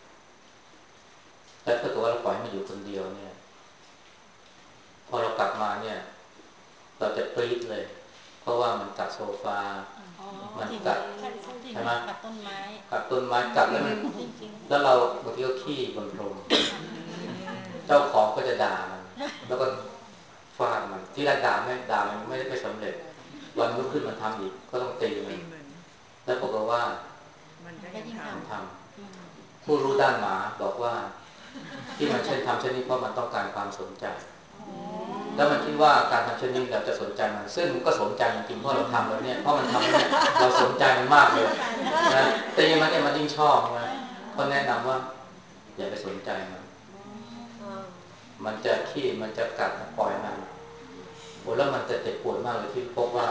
แล้วถ้าเกิดว่าเราปล่อยให้มันอยู่คนเดียวเนี่ยพอเรากลับมาเนี่ยเราจะกรี๊ดเลยเพราะว่ามันกัดโซฟามันกัดใช่ไหมกัดต้นไม้กัดต้นไม้กัดแล้วมันแล้วเราบางทีก็ขี้บนพรมเจ้าของก็จะด่ามันแล้วก็ฟาดมันที่แรกด่าไม่ด่ามันไม่ไม่สำเร็จวันรุ่งขึ้นมันทำอีกก็ต้องตีมันแล้วบอกว่ามันก็ก็ยังยิ่งททมันทผู้รู้ด้านหมาบอกว่าที่มันเช่นทำเช่นนี้เพราะมันต้องการความสนใจแล้วมันคิดว่าการทำเช่นนี้เราจะสนใจมันซึ่งก็สนใจจริงๆเพราะเราทำแล้วเนี่ยเพราะมันทำแล้วเนี่ยเราสนใจมันมากเลยนะแต่ยังมันเนี่ยมันยิ่งชอบนะเขาแนะนำว่าอย่าไปสนใจมันมันจะขี้มันจะกัดปล่อยมันโอ้แล้วมันจะเจ็บปวดมากเลยที่พบว่า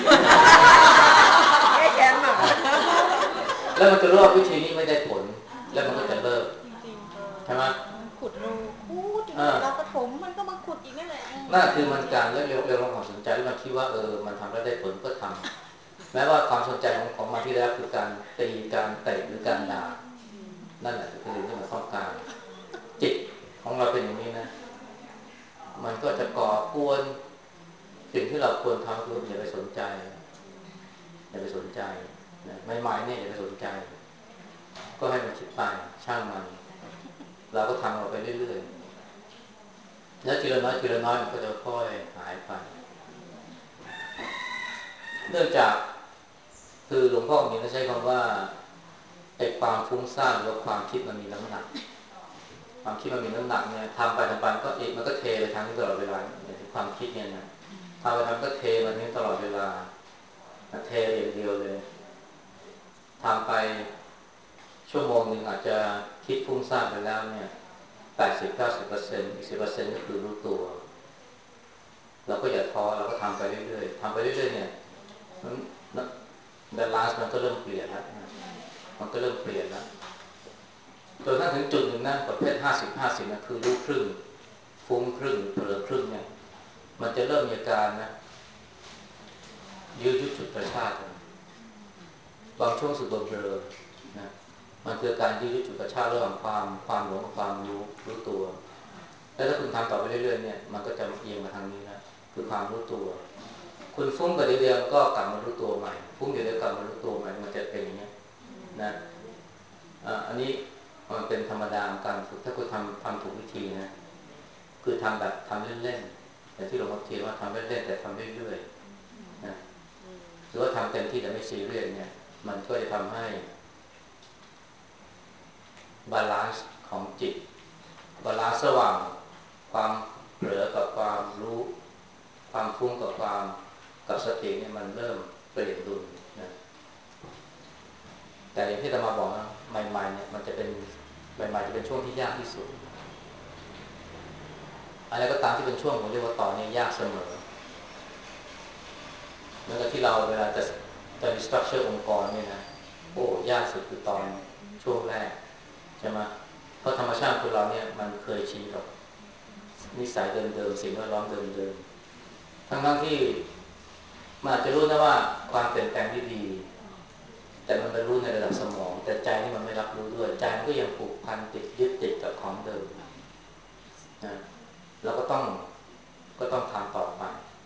แก้แค้นหมาแล้วมันจะรู้ว่าวิธีนี้ไม่ได้ผลแล้วมันก็จะเลิกใช่ไหมมันขุดรูขุดเรากระถมมันก็มาขุดอีกนั่นแหละนั่นคือมันการเร็วเร็วลงความสนใจแล้วมันคิดว่าเออมันทำแล้วได้ผลก็ทำแม้ว่าความสนใจของของมันที่ได้รับคือการตีการเตะหรือการด่านั่นแหละคือสิ่งที่มันต้องการจิตของเราเป็นอย่างนี้นะมันก็จะก่อกวนสิ่งที่เราควรทำคืออย่าไปสนใจอย่าไปสนใจนะใหม่ๆเนี่ยอย่าไปสนใจก็ให้มันคิดไปช่างมันเราก็ทำเราไปเรื่อยๆแล้วทีละน้อยทีละน้อยมันก็จะค่อยหายไปเนื่องจากคือหลวงพ่อมีใช้คำว่าไอ้ความฟุ้งซ่านหรือว่าความคิดมันมีน้ำหนักความคิดมันมีน้ำหนักเนี่ยทำไปทำไปก็เองมันก็เทไปทางนี้ตลอดเวลาอย่างที่ความคิดเนี่ยนะทำไปทำก็เทมันนี้ตลอดเวลาเทอย่างเดียวเลยทำไปชั่วโมงหนึ่งอาจจะคิดฟุ้งซ่านไปแล้วเนี่ยแปดสิบ เก้าสิบเปอร์เซ็นต์ อีก สิบเปอร์เซ็นต์ ก็คือรู้ตัวเราก็อย่าท้อเราก็ทำไปเรื่อยๆทำไปเรื่อยๆเนี่ยบาลานซ์มันก็เริ่มเปลี่ยนแล้วมันก็เริ่มเปลี่ยนแล้วจนถ้าถึงจุดหนึ่งนะประเภทห้าสิบ ห้าสิบนะคือรู้ครึ่งฟุ้งครึ่งเผลอครึ่งเนี่ยมันจะเริ่มมีอาการนะยืดยุดฉุดกระชากบางช่วงสึกเบลอๆนะมันคือการยืดยุดฉุดกระชากระหว่างความความหลงกับความรู้รู้ตัวแล้วถ้าคุณทำต่อไปเรื่อยๆเนี่ยมันก็จะเอียงมาทางนี้นะคือความรู้ตัวคุณฟุ้งไปเรื่อยๆก็กลับมารู้ตัวใหม่ฟุ้งเดี๋ยวๆกลับมารู้ตัวใหม่มันจะเป็นอย่างนี้นะอันนี้มันเป็นธรรมดาของการฝึกถ้าคุณทำทำถูกวิธีนะคือทำแบบทำเล่นๆอย่างที่หลวงพ่อเทียนว่าทำเล่นๆแต่ทำเรื่อยๆนะหรือว่าทำเต็มที่แต่ไม่ซีเรียสเนี่ยมันก็จะทำให้บาลานซ์ของจิตบาลานซ์ระหว่างความเผลอกับความรู้ความฟุ้งกับความกับสติเนี่ยมันเริ่มเปลี่ยนดุลนะแต่อย่างที่อาตมาบอกนะใหม่ๆเนี่ยมันจะเป็นใหม่ๆจะเป็นช่วงที่ยากที่สุดอะไรก็ตามที่เป็นช่วงผมเรียกว่าตอนนี้ยากเสมอเหมือนกับที่เราเวลาจะจะมีสตรัคเจอร์องค์กรเนี่ยนะโอ้ยากสุดคือตอนช่วงแรกใช่ไหมเพราะธรรมชาติคนเราเนี่ยมันเคยชินกับนิสัยเดิมๆสิ่งแวดล้อมเดิมๆทั้งๆที่มันอาจจะรู้นะว่าความเปลี่ยนแปลงที่ดีแต่มันไปรู้ในระดับสมองแต่ใจนี่มันไม่รับรู้ด้วยใจมันก็ยังผูกพันติดยึดติดกับของเดิมนะเราก็ต้องก็ต้องทำต่อไป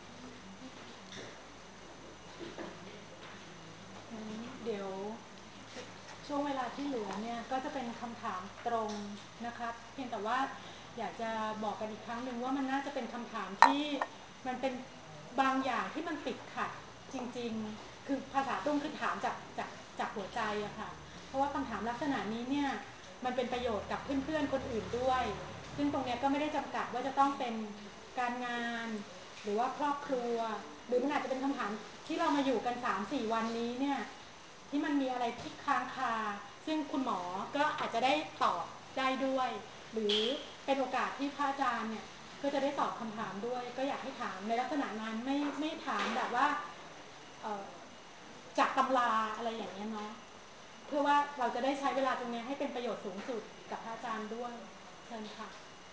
เดี๋ยวช่วงเวลาที่เหลือเนี่ยก็จะเป็นคำถามตรงนะครับเพียงแต่ว่าอยากจะบอกกันอีกครั้งหนึ่งว่ามันน่าจะเป็นคำถามที่มันเป็นบางอย่างที่มันติดขัดจริงๆคือภาษาตุ้งคือถามจากจากจากหัวใจอะค่ะเพราะว่าคำถามลักษณะนี้เนี่ยมันเป็นประโยชน์กับเพื่อนๆคนอื่นด้วยซึ่งตรงนี้ก็ไม่ได้จำกัดว่าจะต้องเป็นการงานหรือว่าครอบครัวหรือมันอาจจะเป็นคำถามที่เรามาอยู่กัน สามถึงสี่ วันนี้เนี่ยที่มันมีอะไรที่ค้างคาซึ่งคุณหมอก็อาจจะได้ตอบได้ด้วยหรือเป็นโอกาสที่พระอาจารย์เนี่ยก็จะได้ตอบคำถามด้วยก็อยากให้ถามในลักษณะนั้นไม่ไม่ถามแบบว่าจากตำราอะไรอย่างเงี้ยเนาะเพื่อว่าเราจะได้ใช้เวลาตรงนี้ให้เป็นประโยชน์สูงสุดกับพระอาจารย์ด้วยเชิญค่ะ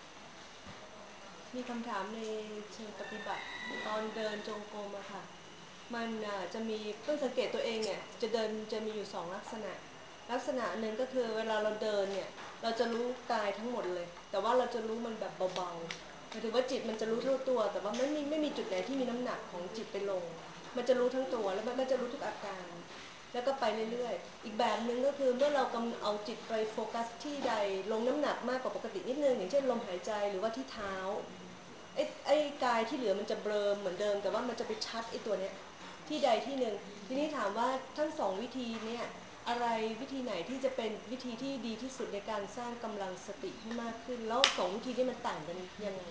มีคำถามในเชิงปฏิบัติตอนเดินจงกรมอะค่ะมันจะมีเพิ่งสังเกตตัวเองเนี่ยจะเดินจะมีอยู่สองลักษณะลักษณะหนึ่งก็คือเวลาเราเดินเนี่ยเราจะรู้กายทั้งหมดเลยแต่ว่าเราจะรู้มันแบบเบาๆหมายถึงว่าจิตมันจะรู้เท่าตัวแต่ว่าไม่มีไม่มีจุดไหนที่มีน้ำหนักของจิตไปลงมันจะรู้ทั้งตัวแล้วมันก็จะรู้ทุกอาการแล้วก็ไปเรื่อยๆอีกแบบหนึ่งก็คือเมื่อเรากำเอาจิตไปโฟกัสที่ใดลงน้ำหนักมากกว่าปกตินิดนึงอย่างเช่นลมหายใจหรือว่าที่เท้าไอ้ไอ้กายที่เหลือมันจะเบลอเหมือนเดิมแต่ว่ามันจะไปชัดไอ้ตัวเนี้ยที่ใดที่หนึ่งทีนี้ถามว่าทั้งสองวิธีเนี่ยอะไรวิธีไหนที่จะเป็นวิธีที่ดีที่สุดในการสร้างกำลังสติให้มากขึ้นแล้วสองวิธีนี้มันต่างกันยังไง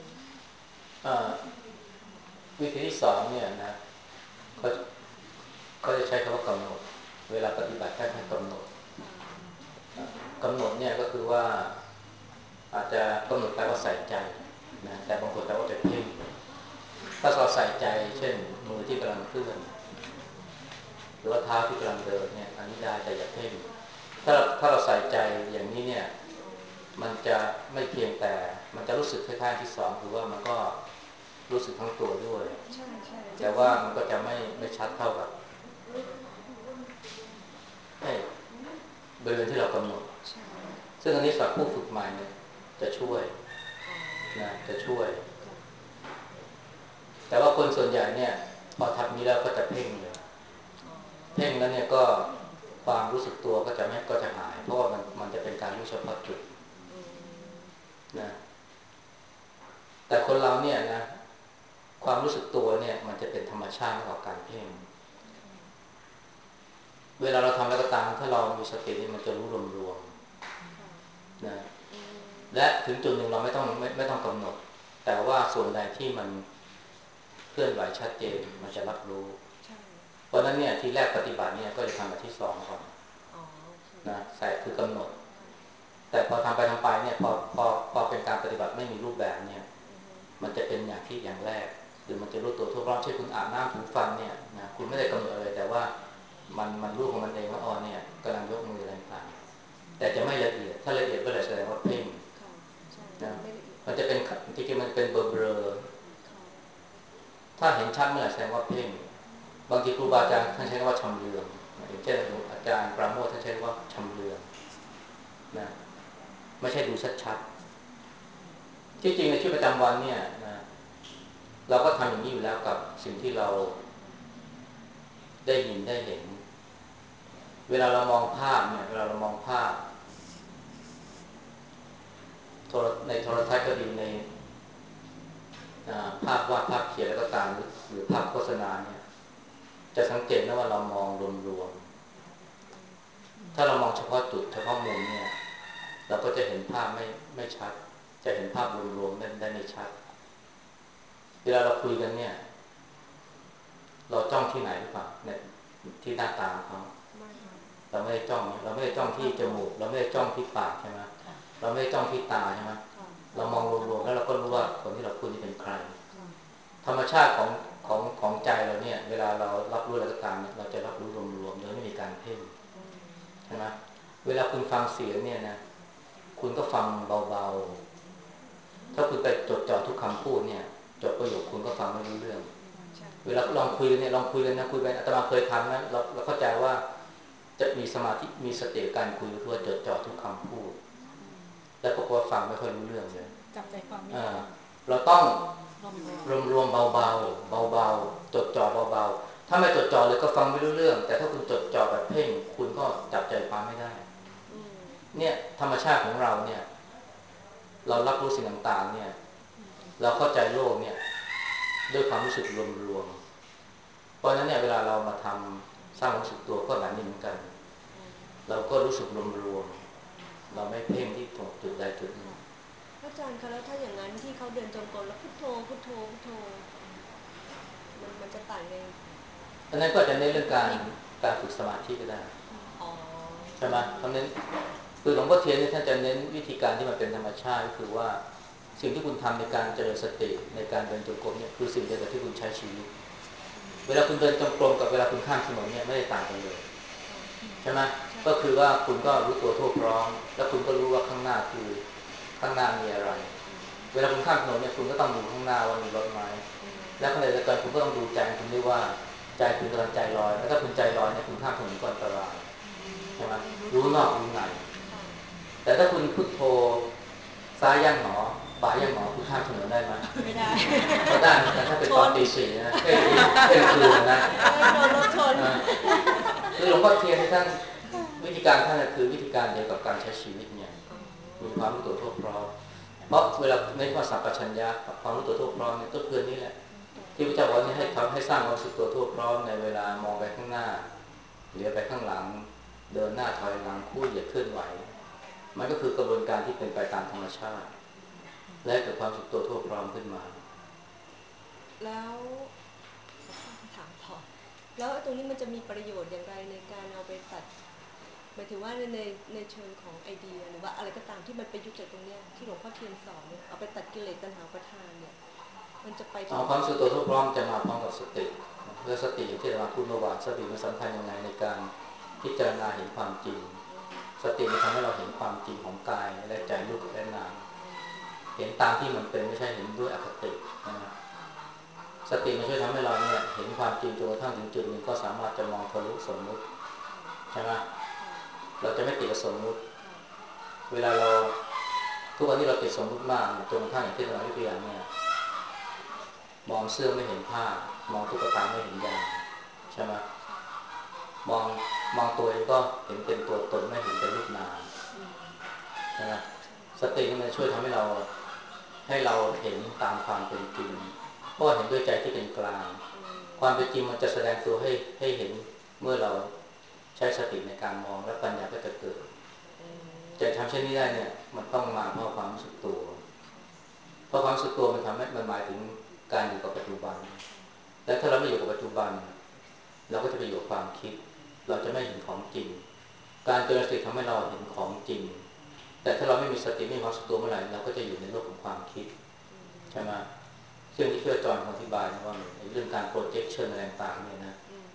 วิธีที่สองเนี่ยนะเขาเขาจะใช้คำว่ากำหนดเวลาปฏิบัติแค่ให้กำหนดกำหนดเนี่ยก็คือว่าอาจจะกำหนดแปลว่าใส่ใจนะแต่บางคนแปลว่าเป็นเพ่งถ้าเราใส่ใจเช่นมือที่กำลังเคลื่อนหรือว่าเท้าที่กำลังเดินเนี่ยอันนี้ได้แต่อย่าเพ่งถ้าถ้าเราใส่ใจอย่างนี้เนี่ยมันจะไม่เพียงแต่มันจะรู้สึกคล้ายๆที่สองคือว่ามันก็รู้สึกทั้งตัวด้วยแต่ว่ามันก็จะไม่ไม่ชัดเท่ากับบริเวณที่เรากำหนดซึ่งอันนี้สำหรับผู้ฝึกใหม่เนี่ยจะช่วยนะจะช่วยแต่ว่าคนส่วนใหญ่เนี่ยพอทำนี้แล้วก็จะเพ่งเลยเพ่งแล้วเนี่ยก็ความรู้สึกตัวก็จะไม่ก็จะหายเพราะว่ามันมันจะเป็นการรู้เฉพาะจุดนะแต่คนเราเนี่ยนะความรู้สึกตัวเนี่ยมันจะเป็นธรรมชาติมากกว่าการเพ่งเวลาเราทำอะไรก็ตามถ้าเรามีสตินี่มันจะรู้รวมๆนะและถึงจุดหนึ่งเราไม่ต้องไม่ไม่ต้องกำหนดแต่ว่าส่วนใดที่มันเคลื่อนไหวชัดเจนมันจะรับรู้เพราะนั้นเนี่ยทีแรกปฏิบัติเนี่ยก็จะทำแบบที่สองก่อนนะใส่คือกำหนดแต่พอทำไปทำไปเนี่ยพอพอพอเป็นการปฏิบัติไม่มีรูปแบบเนี่ยมันจะเป็นอย่างที่อย่างแรกคือมันจะรู้ตัวทั่วพร้อมเช่นคุณอาบน้ำถูฟันเนี่ยนะคุณไม่ได้กำหนดอะไรแต่ว่ามันมันรู้ของมันเองว่าอ๋อเนี่ยกำลังยกมืออะไรต่างแต่จะไม่ละเอียดถ้าละเอียดก็เลยแสดงว่าเพ่งนะมันจะเป็นจริงๆมันเป็นเบลอๆถ้าเห็นชัดเมื่อไหร่แสดงว่าเพ่งบางทีครูบาอาจารย์ท่านใช้คำว่าชำเลืองอย่างเช่นอาจารย์ปราโมทย์ท่านใช้คำว่าชำเลืองนะไม่ใช่ดูชัดๆที่จริงในชีวิตประจำวันเนี่ยนะเราก็ทำอย่างนี้อยู่แล้วกับสิ่งที่เราได้ยินได้เห็นเวลาเรามองภาพเนี่ยเวลาเรามองภาพในโทรทัศน์ก็ดีในภาพวาดภาพเขียนแล้วก็ตามหรือภาพโฆษณาเนี่ยจะสังเกตนะว่าเรามองรวมๆถ้าเรามองเฉพาะจุดเฉพาะมุมเนี่ยเราก็จะเห็นภาพไม่ไม่ชัดจะเห็นภาพรวมๆได้ได้ไม่ชัดเวลาเราคุยกันเนี่ยเราจ้องที่ไหนหรือเปล่าเนี่ยที่หน้าตาของเขาเราไม่ได้จ้องเราไม่ได้จ้องที่จมูกเราไม่ได้จ้องที่ปากใช่ไหมเราไม่ได้จ้องที่ตาใช่ไหมเรามองรวมๆแล้วเราก็รู้ว่าคนที่เราพูดนี่เป็นใครธรรมชาติของของของใจเราเนี่ยเวลาเรารับรู้อะไรก็ตามเราจะรับรู้รวมๆโดยไม่มีการเพ่งใช่ไหมเวลาคุณฟังเสียงเนี่ยนะคุณก็ฟังเบาๆถ้าคุณไปจดจ่อทุกคำพูดเนี่ยจดประโยคคุณก็ฟังไม่รู้เรื่องเวลาลองคุยเนี่ยลองคุยกันนะคุยกันอาตมาเคยทำนะเราเราเข้าใจว่าจะมีสมาธิมีสติการคุยเพื่อจดจ่อทุกคำพูดแล้วปรากฏว่าฟังไม่ค่อยรู้เรื่องเลยจับใจความไม่ได้เราต้องรวมๆเบาๆเบาๆจดจ่อเบาๆถ้าไม่จดจ่อเลยก็ฟังไม่รู้เรื่องแต่ถ้าคุณจดจ่อแบบเพ่งคุณก็จับใจความไม่ได้เนี่ยธรรมชาติของเราเนี่ยเรารับรู้สิ่งต่างๆเนี่ยเราเข้าใจโลกเนี่ยด้วยความรู้สึกรวมๆเพราะฉะนั้นเนี่ยเวลาเรามาทำสร้างความรู้สึกตัวก็แบบนี้เหมือนกันเราก็รู้สึกรวมๆเราไม่เพ่งที่ตรงจุดใดจุดหนึ่งอาจารย์คะแล้วถ้าอย่างนั้นที่เขาเดินจงกรมแล้วพุทโธพุทโธพุทโธมันมันจะต่างไงอันนั้นก็จะเน้นเรื่องการการฝึกสมาธิก็ได้ใช่ไหมเพราะนั้นคือหลวงพ่อเทียนเนี่ยท่านจะเน้นวิธีการที่มันเป็นธรรมชาติก็คือว่าสิ่งที่คุณทำในการเจริญสติในการเดินจงกรมเนี่ยคือสิ่งเดียวกับที่คุณใช้ชีวิตเวลาคุณเดินจงกรมกับเวลาคุณข้ามถนนเนี่ยไม่ได้ต่างกันเลยใช่ไหมก็คือว่าคุณก็รู้ตัวทั่วพร้อมแล้วคุณก็รู้ว่าข้างหน้าคือข้างหน้ามีอะไรเวลาคุณข้ามถนนเนี่ยคุณก็ต้องดูข้างหน้าว่ามีรถไหมแล้วขณะเดียวกันคุณก็ต้องดูใจคุณด้วยว่าใจคุณกำลังใจลอยแล้วถ้าคุณใจลอยเนี่ยคุณข้ามถนนก็อันตรายใช่ไหมรู้นอกรู้ในแต่ถ้าคุณพุทโธซ้ายย่างหนอขวาย่างหนอคุณข้ามถนนได้ไหมไม่ได้ก็ได้เหมือนกันถ้าเป็นตอนตีสี่นะเที่ยงเที่ยงคืนนะโดนรถชนคือหลวงพ่อเทียนท่านวิธีการท่านคือวิธีการเดียวกับการใช้ชีวิตเนี่ยมีความรู้ตัวทั่วพร้อมเพราะเวลาในภาษาปัญญาความรู้ตัวทั่วพร้อมเนี่ยก็คือนี่แหละที่พระเจ้าบอกให้ทำให้สร้างความรู้สึกตัวทั่วพร้อมในเวลามองไปข้างหน้าเหลียวไปข้างหลังเดินหน้าถอยหลังคู่เหยียดเคลื่อนไหวมันก็คือกระบวนการที่เป็นไปตามธรรมชาติและเกิดความสุขตัวทั่วพร้อมขึ้นมาแล้วถามต่อแล้วตรงนี้มันจะมีประโยชน์อย่างไรในการเอาไปตัดหมายถึงว่าในในในเชิงของไอเดียหรือว่าอะไรก็ตามที่มันประยุกต์จากตรงเนี้ยที่หลวงพ่อเทียนสอนเนี่ยเอาไปตัดกิเลสตัณหาอุปาทานเนี่ยมันจะไปถึงความสุขตัวทั่วพร้อมจะมาพร้อมกับสติเพื่อสติอย่างที่เราพูดเมื่อวานสติมันสำคัญยังไงในการพิจารณาเห็นความจริงสติมันทำให้เราเห็นความจริงของกายและใจรูปและนามเห็นตามที่มันเป็นไม่ใช่เห็นด้วยอคตินะสติมันช่วยทำให้เราเนี่ยเห็นความจริงจนกระทั่งถึงจุดหนึ่งก็สามารถจะมองทะลุสมมุติใช่ไหมเราจะไม่ติดกับสมมุติเวลาเราทุกวันนี้เราติดสมมุติมากจนกระทั่งอย่างที่เรายกตัวอย่างเนี่ยมองเสื้อไม่เห็นผ้ามองตุ๊กตาไม่เห็นยางใช่ไหมมองมองตัวเองก็เห็นเป็นตัวตนไม่เห็นเป็นรูปนามใช่ไหมสติมันช่วยทำให้เราให้เราเห็นตามความเป็นจริงเพราะเห็นด้วยใจที่เป็นกลางความเป็นจริงมันจะแสดงตัวให้ให้เห็นเมื่อเราใช้สติในการมองและปัญญาก็จะเกิดจะทำเช่นนี้ได้เนี่ยมันต้องมาเพราะความรู้สึกตัวเพราะความรู้สึกตัวมันทำให้มันหมายถึงการอยู่กับปัจจุบันและถ้าเราไม่อยู่กับปัจจุบันเราก็จะไปอยู่กับความคิดเราจะไม่เห็นของจริงการเจริญสติทำให้เราเห็นของจริงแต่ถ้าเราไม่มีสติไม่มีความรู้สึกตัวเมื่อไหร่เราก็จะอยู่ในโลกของความคิดใช่ไหมซึ่งที่ช่วยจอนอธิบายนะว่าเรื่องการ projection อะไรต่างๆเนี่ยนะ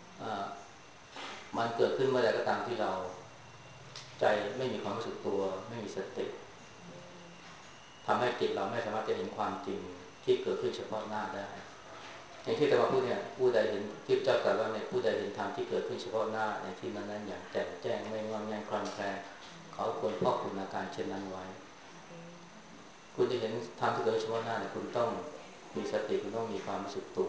มันเกิดขึ้นเมื่อใดก็ตามที่เราใจไม่มีความรู้สึกตัวไม่มีสติทำให้จิตเราไม่สามารถจะเห็นความจริงที่เกิดขึ้นเฉพาะหน้าได้อย่างที่แต่ว่าพูดเนี่ยผู้ใดเห็นที่เจ้ากล่าวว่าในผู้ใดเห็นธรรมที่เกิดขึ้นเฉพาะหน้าในที่นั้นนั้นอย่างแจ่มแจ้งไม่งอนแงนคลอนแคลนเขาควรพ่อคุณอาการเช่นนั้นไว้คุณจะเห็นธรรมที่เกิดเฉพาะหน้าเนี่ยคุณต้องมีสติคุณต้องมีความรู้สึกตัว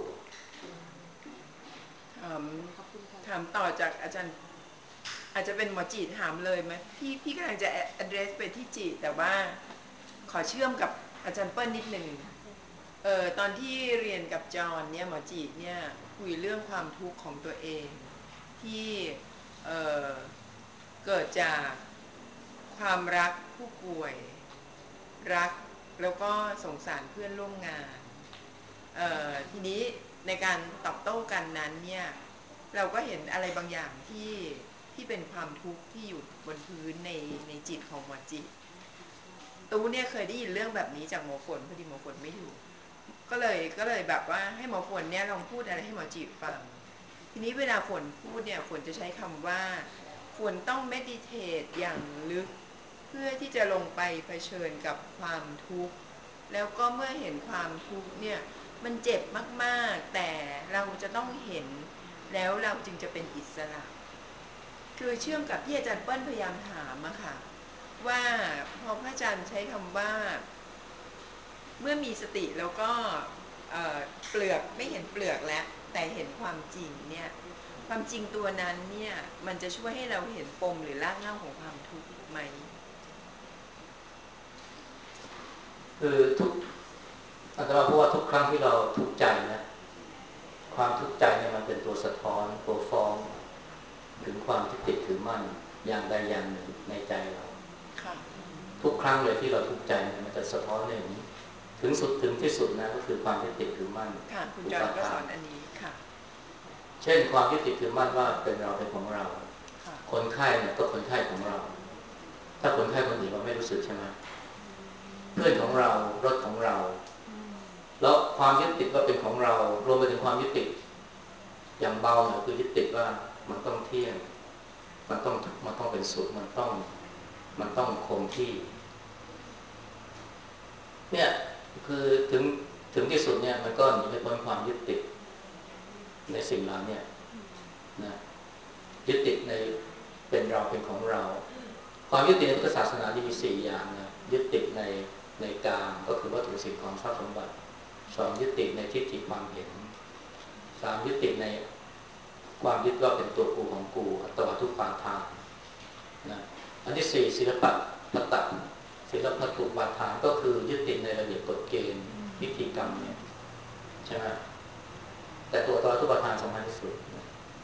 ถามถามต่อจากอาจารย์อาจจะเป็นหมอจีถามเลยไหมพี่พี่กำลังจะ address ไปที่จีแต่ว่าขอเชื่อมกับอาจารย์เปิ้ลนิดหนึ่งเอ่อตอนที่เรียนกับจอห์นเนี่ยหมอจีเนี่ยคุยเรื่องความทุกข์ของตัวเองที่เอ่อเกิดจากความรักผู้ป่วยรักแล้วก็สงสารเพื่อนร่วมงานเอ่อทีนี้ในการตอบโต้กันนั้นเนี่ยเราก็เห็นอะไรบางอย่างที่ที่เป็นความทุกข์ที่อยู่บนพื้นในในจิตของหมอจิตูเนี่ยเคยได้ยินเรื่องแบบนี้จากหมอฝนพอดีหมอฝนไม่อยู่ก็เลยก็เลยแบบว่าให้หมอฝนเนี่ยลองพูดอะไรให้หมอจิฟังทีนี้เวลาฝนพูดเนี่ยฝนจะใช้คำว่าฝนต้องเมดิเทตอย่างลึกเพื่อที่จะลงไปเผชิญกับความทุกข์แล้วก็เมื่อเห็นความทุกข์เนี่ยมันเจ็บมากๆแต่เราจะต้องเห็นแล้วเราจึงจะเป็นอิสระคือเชื่อมกับที่อาจารย์เปิ้ลพยายามถามอะค่ะว่าพอพระอาจารย์ใช้คำว่าเมื่อมีสติแล้วก็เปลือกไม่เห็นเปลือกแล้วแต่เห็นความจริงเนี่ยความจริงตัวนั้นเนี่ยมันจะช่วยให้เราเห็นปมหรือรากเหง้าของความทุกข์ไหมคือทุกอาจารย์พูดว่าทุกครั้งที่เราทุกข์ใจนะความทุกข์ใจเนี่ยมันเป็นตัวสะท้อนตัวฟ้องถึงความที่ติดถือมั่นอย่างใดอย่างหนึ่งในใจเราทุกครั้งเลยที่เราทุกข์ใจเนี่ยมันจะสะท้อนให้เห็นถึงสุดถึงที่สุดนะก็คือความที่ติดถือมั่นคุณจอยก็สอนอันนี้ค่ะเช่นความที่ติดถือมั่นว่าเป็นเราเป็นของเราคนไข้เนี่ยก็คนไข้ของเราถ้าคนไข้คนอื่นเราไม่รู้สึกใช่ไหมเพื่อนของเรารถของเราแล้วความยึดติดว่าเป็นของเรารวมไปถึงความยึดติดอย่างเบาหน่อยคือยึดติดว่ามันต้องเที่ยงมันต้องมันต้องเป็นสุขมันต้องมันต้องคงที่เนี่ยคือถึงถึงที่สุดเนี่ยมันก็หนีไม่พ้นความยึดติดในสิ่งเหล่านี้นะยึดติดในเป็นเราเป็นของเราความยึดติดในพุทธศาสนาที่มีสี่อย่างนะยึดติดในในกามก็คือวัตถุสิ่งของทรัพย์สมบัติสองยึดติดในทิฏฐิความเห็นสามยึดติดในความยึดว่าเป็นตัวกูของกูอัตวาทุปาทานนะอันที่สี่ศิลปะพัตตะศิลปะตุปาทานก็คือยึดติดในระเบียบกฎเกณฑ์พิธีกรรมเนี่ยใช่ไหมแต่ตัวอัตวาทุปาทานสำคัญที่สุดนะ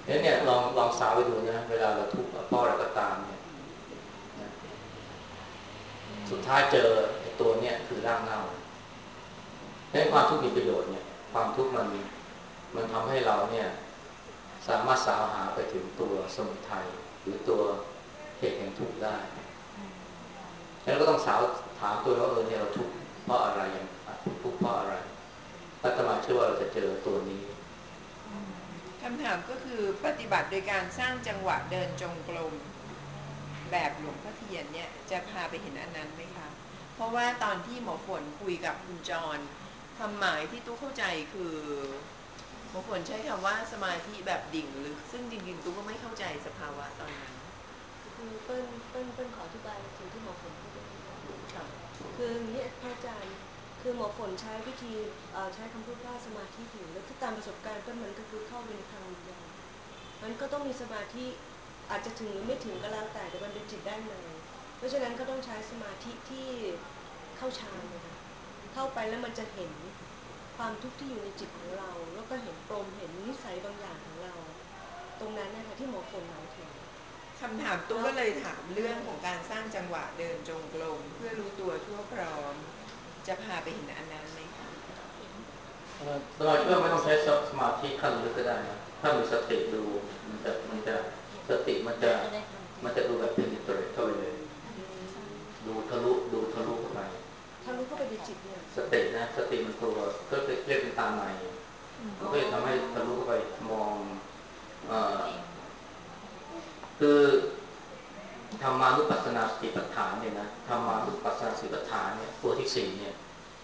เนี่ยเนี่ยลองลองสาวไปดูนะเวลาเราทุกข์เพราะอะไรก็ตามเนี่ยนะสุดท้ายเจอตัวเนี่ยคือร่างเน่าในความทุกข์มีประโยชน์เนี่ยความทุกข์มันมันทำให้เราเนี่ยสามารถสาวหาไปถึงตัวสมุทัยหรือตัวเหตุแห่งทุกข์ได้แล้วก็ต้องสาวถามตัวว่าเออเนี่ยเราทุกข์เพราะอะไรอย่างทุกข์เพราะอะไรอาตมาเชื่อว่าเราจะเจอตัวนี้คำถามก็คือปฏิบัติโดยการสร้างจังหวะเดินจงกรมแบบหลวงพ่อเทียนเนี่ยจะพาไปเห็นอันนั้นไหมคะเพราะว่าตอนที่หมอฝนคุยกับคุณจรความหมายที่ตู้เข้าใจคือหมอฝนใช้คำว่าสมาธิแบบดิ่งลึกซึ่งจริงๆตู้ก็ไม่เข้าใจสภาวะตอนนั้นคือเปิ้ลเปิ้ลเปิ้ลขออธิบายสิ่งที่หมอฝนพูดได้ไหมคะคืออย่างนี้พระอาจารย์คือหมอฝนใช้วิธีใช้คำพูดว่าสมาธิถึงแล้วที่ตามประสบการณ์เปิ้ลมันก็คือเข้าไปในทางวิญญาณมันก็ต้องมีสมาธิอาจจะถึงหรือไม่ถึงก็แล้วแต่แต่มันเป็นจิตด้านในเพราะฉะนั้นก็ต้องใช้สมาธิที่เข้าฌานนะคะเข้าไปแล้วมันจะเห็นความทุกข์ที่อยู่ในจิตของเราแล้วก็เห็นปรมเห็นนิสัยบางอย่างของเราตรงนั้นนะคะที่หมอฝนหมายถึงคำถามตู้ก็เลยถามเรื่องของการสร้างจังหวะเดินจงกรมเพื่อรู้ตัวทั่วพร้อมจะพาไปเห็นอันนั้นไหมคะเราคิดว่าไม่ต้องใช้สมาธิขั้นลึกก็ได้นะถ้ามีสติดูมันจะมันจะสติมันจะมันจะดูแบบเป็นอินเตอร์เน็ตเข้าไปเลยดูทะลุดูทะลุเข้าไปทะลุเข้าไปในจิตเนี่ยสตินะสติมันตัวก็เรียกเป็นตาในมันก็จะทำให้ทะลุเข้าไปมองเอ่อคือธรรมานุปัสสนาสติปัฏฐานเนี่ยนะธรรมานุปัสสนาสติปัฏฐานเนี่ยตัวที่สี่เนี่ย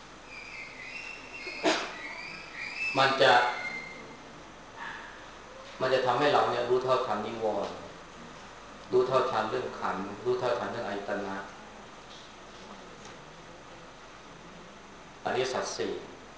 มันจะมันจะทำให้เราเนี่ยรู้เท่าทันนิวรณ์รู้เท่าทันเรื่องขันธ์รู้เท่าทันเรื่องอายตนะอริยสัจสี่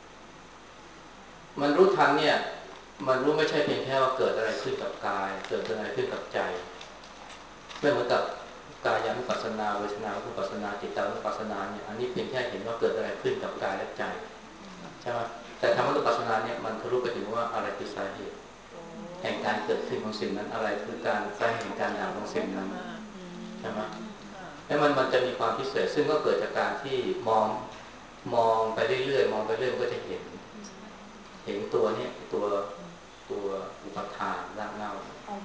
มันรู้ทันเนี่ยมันรู้ไม่ใช่เพียงแค่ว่าเกิดอะไรขึ้นกับกายเกิดอะไรขึ้นกับใจไม่เหมือนกับกายานุปัสสนาเวทนานุปัสสนาจิตตานุปัสสนาเนี่ยอันนี้เพียงแค่เห็นว่าเกิดอะไรขึ้นกับกายและใจใช่ไหมแต่ธรรมนุปัสสนาเนี่ยมันทะลุไปถึงว่าอะไรคือสาเหตุแห่งการเกิดขึ้นของสิ่งนั้นอะไรคือการสาเหตุแห่งการดับของสิ่งนั้นใช่ไหมแล้วมันมันจะมีความพิเศษซึ่งก็เกิดจากการที่มองมองไปเรื่อยๆมองไปเรื่อยก็จะเห็นเห็นตัวนี้ตัวตัวอุปทานรากเหง้า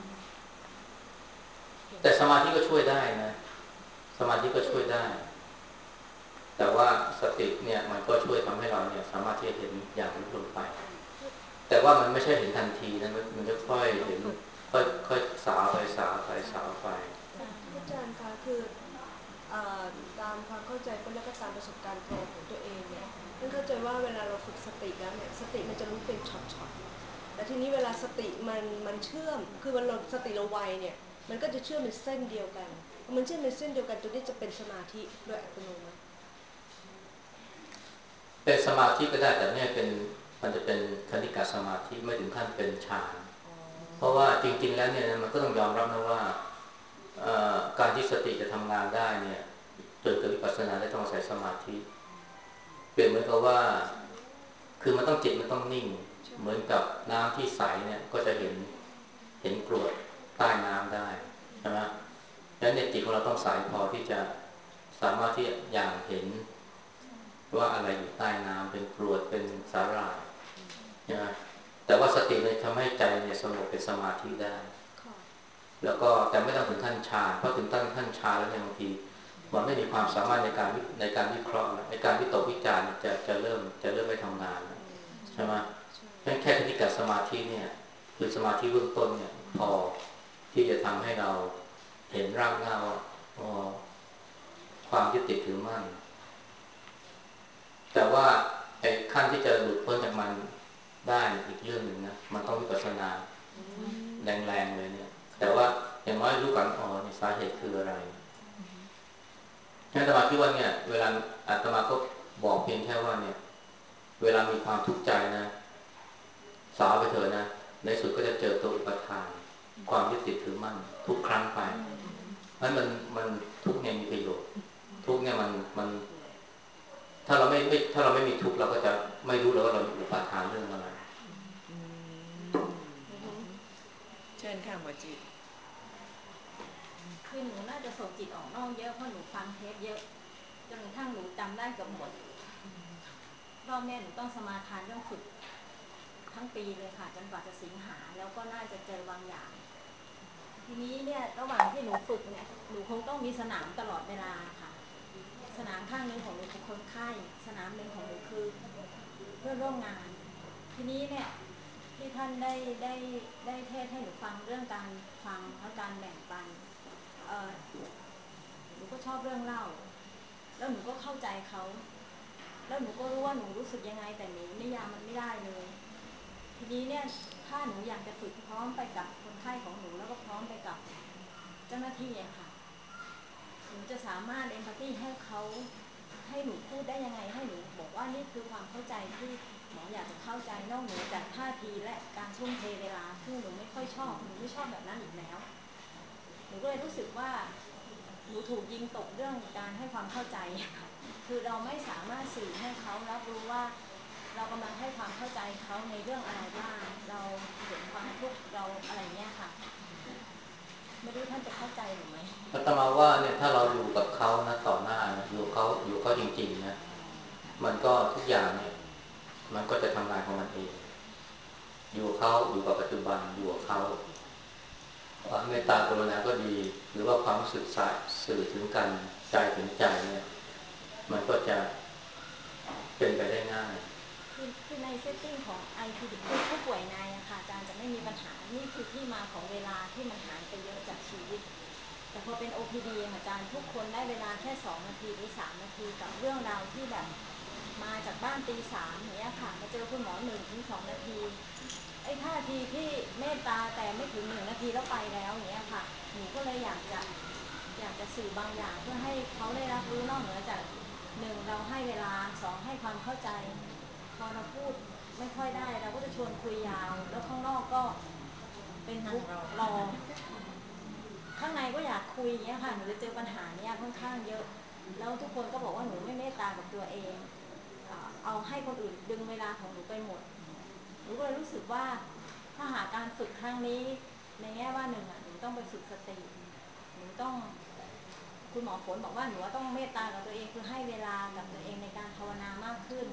แต่สมาธิก็ช่วยได้นะสมาธิก็ช่วยได้แต่ว่าสติเนี่ยมันก็ช่วยทำให้เราเนี่ยสามารถที่จะเห็นอย่างลึกลงไปแต่ว่ามันไม่ใช่เห็นทันทีนะมันจะค่อยเห็นค่อยค่อยสาวไปสาวไปสาวไปอาจารย์คะคือตามความเข้าใจก็แล้วก็ตามประสบการณ์ตรงของตัวเองเนี่ยนั่นเข้าใจว่าเวลาเราฝึกสติแล้วเนี่ยสติมันจะรู้เป็นช็อตๆแต่ทีนี้เวลาสติมันมันเชื่อมคือเวลาสติเราไวเนี่ยมันก็จะเชื่อมเป็นเส้นเดียวกันมันเชื่อมเป็นเส้นเดียวกันตัวนี้จะเป็นสมาธิโดยอัตโนมัติเป็นสมาธิก็ได้แต่เนี่ยเป็นมันจะเป็นคณิกาสมาธิไม่ถึงขั้นเป็นฌานเพราะว่าจริงๆแล้วเนี่ยมันก็ต้องยอมรับนะว่าการที่สติจะทำงานได้เนี่ยจนเกิดวิปัสสนาได้ต้องอาศัยสมาธิเปรียบเหมือนกับว่าคือมันต้องจิตมันต้องนิ่งเหมือนกับน้ำที่ใสเนี่ยก็จะเห็นเห็นกรวดใต้น้ำได้ใช่ไหมแล้วเนี่ยจิตของเราต้องใสพอที่จะสามารถที่อย่างเห็นว่าอะไรอยู่ใต้น้ำเป็นกรวดเป็นสาหร่ายใช่ไหมแต่ว่าสติเนี่ยทำให้ใจเนี่ยสงบเป็นสมาธิได้แล้วก็แต่ไม่ต้องถึงขั้นฌานเพราะถึงขั้นขั้นฌานแล้วเนี่ยบางทีมันไม่มีความสามารถในการในการวิเคราะห์ในการวิตกวิจารณ์จะจะเริ่มจะเริ่มไม่ทำงานใช่ไหมแค่คณิกาสมาธิเนี่ยคือสมาธิเบื้องต้นเนี่ยพอที่จะทำให้เราเห็นรากเหง้าความยึดติดถือมั่นแต่ว่าไอ้ขั้นที่จะหลุดพ้นจากมันได้อีกเรื่องหนึ่งนะมันต้องวิปัสสนาแรงๆเลยเนี่ยแต่ว่าอย่างน้อยรู้ก่อนอ๋อสาเหตุคืออะไรอาตมาคิดว่าเนี่ยเวลาอาตมาก็บอกเพียงแค่ว่าเนี่ยเวลามีความทุกข์ใจนะสาวไปเถอะนะในสุดก็จะเจอตัวอุปทานความยึดติดถือมั่นทุกครั้งไปนั้นมันมันทุกเนี่ยมีประโยชน์ทุกเนี่ยมันมันถ้าเราไม่ไม่ถ้าเราไม่มีทุกข์เราก็จะไม่รู้เลยว่าเราอุปทานเรื่องอะไรใช่ชิญค่ะหมอจิตคือหนูน่าจะส่งจิตออกนอกเยอะเพราะหนูฟังเทปเยอะจนกระทั่งหนูจำได้เกือบหมดรอบนี้หนูต้องสมาทานเรื่องฝึกทั้งปีเลยค่ะจนกว่าจะสิงหาแล้วก็น่าจะเจอบางอย่างทีนี้เนี่ยระหว่างที่หนูฝึกเนี่ยหนูคงต้องมีสนามตลอดเวลาค่ะสนามข้างนึงของหนูคือคนไข้สนามหนึ่งของหนูคือเพื่อนร่วมงานทีนี้เนี่ยที่ท่านได้ได้ได้เทศให้หนูฟังเรื่องการฟังและการแบ่งปันเอ่อหนูก็ชอบเรื่องเล่าแล้วหนูก็เข้าใจเขาแล้วหนูก็รู้ว่าหนูรู้สึกยังไงแต่หนูนิยามมันไม่ได้เลยทีนี้เนี่ยถ้าหนูอยากจะฝึกพร้อมไปกับคนไข้ของหนูแล้วก็พร้อมไปกับเจ้าหน้าที่อะค่ะหนูจะสามารถเอมพัตตี้ให้เขาให้หนูพูดได้ยังไงให้หนูบอกว่านี่คือความเข้าใจที่หมออยากจะเข้าใจนอกเหนือจากท่าทีและการทุ่มเทเวลาซึ่งหนูไม่ค่อยชอบหนูไม่ชอบแบบนั้นอีกแล้วหนูก็เลยรู้สึกว่าหนูถูกยิงตกเรื่องการให้ความเข้าใจคือเราไม่สามารถสื่อให้เขารับรู้ว่าเรากำลังให้ความเข้าใจเขาในเรื่องอะไรบ้างเราเห็นความทุกข์เราอะไรเงี้ยค่ะไม่รู้ท่านจะเข้าใจหรือไหมอาตมาว่าเนี่ยถ้าเราอยู่กับเขานะต่อหน้านะอยู่เขาอยู่เขาจริงๆนะมันก็ทุกอย่างเนี่ยมันก็จะทำงานของมันเองอยู่เขาอยู่กับปัจจุบันอยู่กับเขาความเมตตากรุณาก็ดีหรือว่าความรู้สึกสื่อถึงกันใจถึงใจเนี่ยมันก็จะเป็นไปได้ง่ายคือคือในเซตติ้งของ ไอ พี ดี คือผู้ป่วยในอะค่ะอาจารย์จะไม่มีปัญหานี่คือที่มาของเวลาที่มันหายไปเยอะจากชีวิตแต่พอเป็น โอ พี ดี อาจารย์ทุกคนได้เวลาแค่สองนาทีหรือสามนาทีกับเรื่องราวที่แบบมาจากบ้านตีสามอย่างเงี้ยค่ะมาเจอคุณหมอหนึ่งถึงสองนาทีไอ้ท่าทีที่เมตตาแต่ไม่ถึงหนึ่งนาทีแล้วไปแล้วอย่างเงี้ยค่ะหนูก็เลยอยากจะอยากจะสื่อบางอย่างเพื่อให้เขาได้รับรู้นอกเหนือจากหนึ่งเราให้เวลาสองให้ความเข้าใจพอเราพูดไม่ค่อยได้เราก็จะชวนคุยยาวแล้วข้างนอกก็เป็นทุกข์รอข้างในก็อยากคุยอย่างเงี้ยค่ะหนูจะเจอปัญหาเนี้ยค่อนข้างเยอะแล้วทุกคนก็บอกว่าหนูไม่เมตตากับตัวเองเอาให้คนอื่นดึงเวลาของหนูไปหมดหนูก็เลยรู้สึกว่าถ้าหากการฝึกครั้งนี้ในแง่ว่าหนึ่งอ่ะหนูต้องไปฝึกสติหนูต้องคุณหมอฝนบอกว่าหนูต้องเมตตากับตัวเองคือให้เวลากับตัวเองในการภาวนามากขึ้น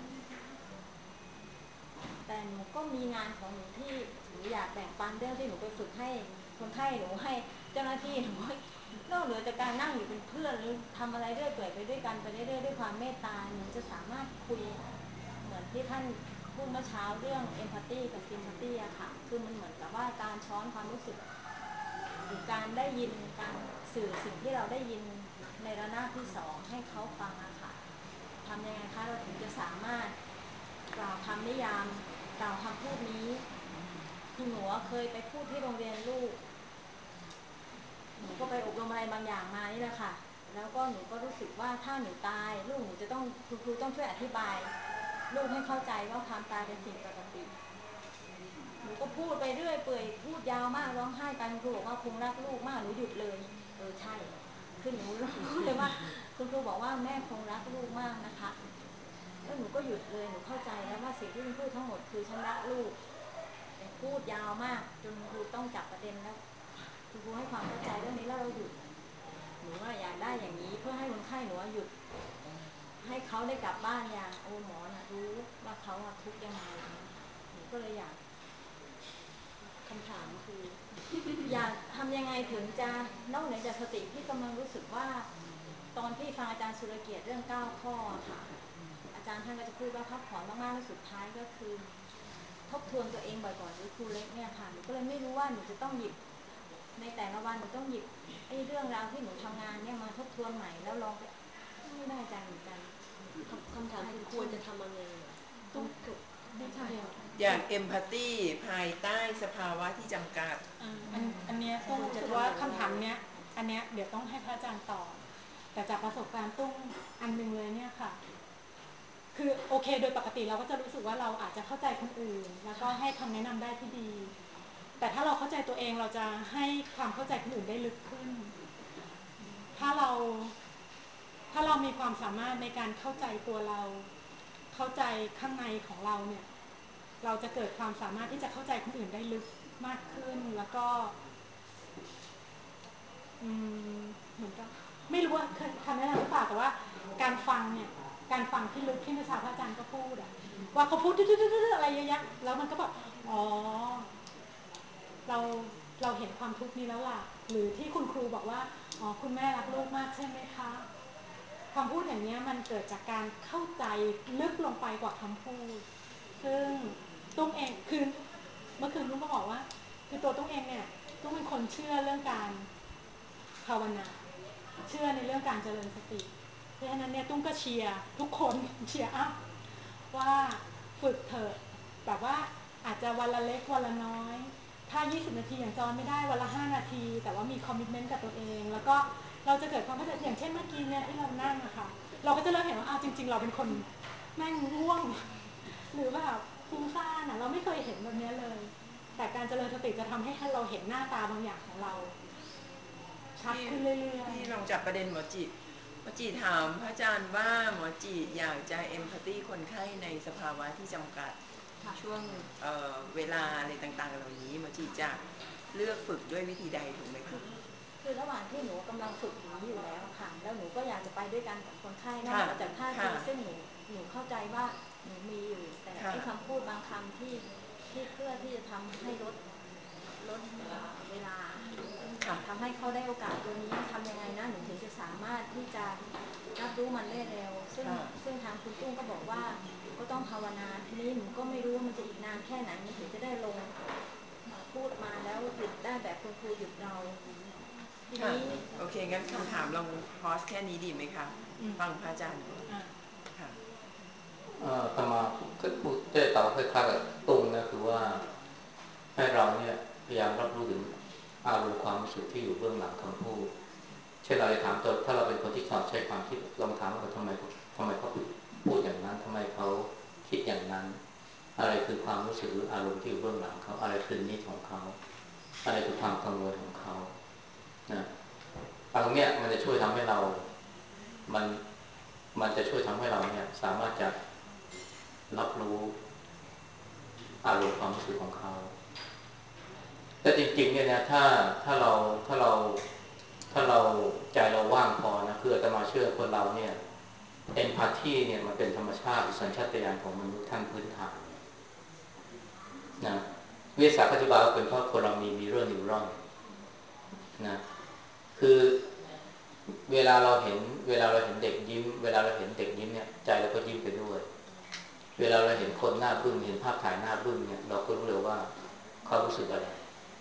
แต่หนูก็มีงานของหนูที่หนูอยากแบ่งปันเรื่องที่หนูไปฝึกให้คนไข้หนูให้เจ้าหน้าที่หนูนอกเหนือจากการนั่งอยู่เป็นเพื่อนหรือทำอะไรเรื่อยเปื่อยไปด้วยกันไปเรื่อยๆด้วยความเมตตาหนูจะสามารถคุยเหมือนที่ท่านพูดเมื่อเช้าเรื่องเอมพัตตีกับซิมพัตตีอะค่ะคือมันเหมือนกับว่าการช้อนความรู้สึกหรือการได้ยินการสื่อสิ่งที่เราได้ยินในระนาบที่สองให้เขาฟังอะค่ะทำยังไงคะเราถึงจะสามารถกล่าวคำนิยามกล่าวคำพูดนี้คุณหนูเคยไปพูดที่โรงเรียนลูกหนูก็ไปอบรมอะไรบางอย่างมานี่แหละค่ะแล้วก็หนูก็รู้สึกว่าถ้าหนูตายลูกหนูจะต้องครูครูต้องช่วยอธิบายลูกให้เข้าใจว่าความตายเป็นสิ่งปกติหนูก็พูดไปเรื่อยเปื่อยพูดยาวมากร้องไห้ไปคุณครูบอกว่าคงรักลูกมากหนูหยุดเลยเออใช่คือหนูรู้เลยว่าคุณครูบอกว่าแม่คงรักลูกมากนะคะแล้วหนูก็หยุดเลยหนูเข้าใจแล้วว่าสิ่งที่คุณพูดทั้งหมดคือฉันรักลูกแต่พูดยาวมากจนครูต้องจับประเด็นแล้วคุณครูให้ความเข้าใจเรื่องนี้แล้วเราหยุดหนูว่าอยากได้อย่างนี้เพื่อให้คนไข้หนูหยุดให้เขาได้กลับบ้านอย่างโอ้หมอน่ะรู้ว่าเขาทุกข์ยังไงหนูก็เลยอยากคำถามคือ อยากทำยังไงถึงจะนอกเหนือจากสติที่กำลังรู้สึกว่าตอนที่ฟังอาจารย์สุรเกียรติเรื่องเก้าข้อค่ะอาจารย์ท่านก็จะพูดว่าพักผ่อนมากๆแล้วสุดท้ายก็คือทบทวนตัวเองบ่อยๆหรือครูเล็กเนี่ยค่ะหนูก็เลยไม่รู้ว่าหนูจะต้องหยิบในแต่ละวันหนูต้องหยิบไอ้เรื่องราวที่หนูทำงานเนี่ยมาทบทวนใหม่แล้วลองไปไม่ได้ใจเหมือนกันคำถามคือควรจะทำยังไงต้องได้ทำเดียวอยากเอมพัตตีภายใต้สภาวะที่จำกัดอันอันเนี้ยต้องรู้สึกว่าคำถามเนี้ยอันเนี้ยเดี๋ยวต้องให้พระอาจารย์ตอบแต่จากประสบการณ์ตุ้งอันหนึ่งเลยเนี่ยค่ะคือโอเคโดยปกติเราก็จะรู้สึกว่าเราอาจจะเข้าใจคนอื่นแล้วก็ให้คำแนะนำได้ที่ดีแต่ถ้าเราเข้าใจตัวเองเราจะให้ความเข้าใจคนอื่นได้ลึกขึ้นถ้าเราถ้าเรามีความสามารถในการเข้าใจตัวเราเข้าใจข้างในของเราเนี่ยเราจะเกิดความสามารถที่จะเข้าใจคนอื่นได้ลึกมากขึ้นแล้วก็อืมเหมือนกับไม่รู้ว่าเคยทำได้หรือเปล่าแต่ว่าการฟังเนี่ยการฟังที่ลึกที่เมื่อเช้าพระอาจารย์ก็พูดอะว่าเขาพูดดื้อๆอะไรเยอะแยะแล้วมันก็แบบอ๋อเราเราเห็นความทุกข์นี้แล้วล่ะหรือที่คุณครูบอกว่าอ๋อคุณแม่รักลูกมากใช่ไหมคะคำพูดอย่างนี้มันเกิดจากการเข้าใจลึกลงไปกว่าคำพูดซึ่งตุ้มเองคือเมื่อคืนตุ้มก็บอกว่าคือตัวตุ้มเองเนี่ยตุ้มเป็นคนเชื่อเรื่องการภาวนาเชื่อในเรื่องการเจริญสติเพราะฉะนั้นเนี่ยตุ้มก็เชียร์ทุกคนเชียร์อัพว่าฝึกเถอะแบบว่าอาจจะวันละเล็กวันละน้อยถ้ายี่สิบนาทีอย่างจอนไม่ได้วันละห้านาทีแต่ว่ามีคอมมิตเมนต์กับตัวเองแล้วก็เราจะเกิดความเข้าใจอย่างเช่นเมื่อกี้เนี่ยที่เรานั่งอะค่ะเราก็จะเริ่มเห็นว่าอ้าวจริงๆเราเป็นคนแม่งง่วงหรือแบบฟุ้งซ่านอะเราไม่เคยเห็นแบบนี้เลยแต่การเจริญสติจะทำให้เราเห็นหน้าตาบางอย่างของเราชัดขึ้นเรื่อยๆพี่ลองจับประเด็นหมอจิตหมอจิตถามพระอาจารย์ว่าหมอจิตอยากจะเอมพัตตีคนไข้ในสภาวะที่จำกัดช่วง เ, เวลาอะไรต่างๆเหล่านี้หมอจิตจะเลือกฝึกด้วยวิธีใดถูกไหมคะคือระหว่างที่หนูกำลังฝึกอย่างนี้อยู่แล้วค่ะแล้วหนูก็อยากจะไปด้วยกันกับคนไข้นอกจากท่าทีซึ่งหนูหนูเข้าใจว่าหนูมีอยู่แต่ไอ้คำพูดบางคำที่ที่เพื่อที่จะทำให้ลดลดเวลาทำให้เขาได้โอกาสตัวนี้ทำยังไงนะหนูถึงจะสามารถที่จะรับรู้มันได้เร็วซึ่งซึ่งทางคุณตุ้งก็บอกว่าก็ต้องภาวนาทีนี้หนูก็ไม่รู้ว่ามันจะอีกนานแค่ไหนมันถึงจะได้ลงพูดมาแล้วหยุดได้แบบคุณครูหยุดเราทีนี้โอเคงั้นคำถามลองพอสแค่นี้ดีไหมคะฟังพระอาจารย์ก่อนค่ะตมาก็พูดได้ตอบคล้ายๆกับตุ้งนะคือว่าให้เราเนี่ยพยายามรับรู้ถึงอารมณ์ความรู้สึกที่อยู่เบื้องหลังคำพูดเช่นเราจะถามตัวถ้าเราเป็นคนที่ชอบใช้ความคิดลองถามว่าทำไมทำไมเขาพูดอย่างนั้นทำไมเขาคิดอย่างนั้นอะไรคือความรู้สึกหรืออารมณ์ที่อยู่เบื้องหลังเขาอะไรคือนิดของเขาอะไรคือความกังวลของเขานะตรงเนี้ยมันจะช่วยทำให้เรามันมันจะช่วยทำให้เราเนี่ยสามารถจะรับรู้อารมณ์ความรู้สึกของเขาแต่จริงๆเนี่ยนะถ้าถ้าเราถ้าเราถ้าเราใจเราว่างพอนะคืออาตมาเชื่อคนเราเนี่ยเอมพาธีเนี่ยมันเป็นธรรมชาติสัญชาตญาณของมนุษย์ขั้นพื้นฐานนะวิทยาศาสตร์อธิบายว่าเป็นเพราะคนเรามีมิเรอร์นิวรอนนะคือเวลาเราเห็นเวลาเราเห็นเด็กยิ้มเวลาเราเห็นเด็กยิ้มเนี่ยใจเราก็ยิ้มไปด้วยเวลาเราเห็นคนหน้าบึ้งเห็นภาพถ่ายหน้าบึ้งเนี่ยเราก็รู้เลยว่าเขารู้สึกอะไร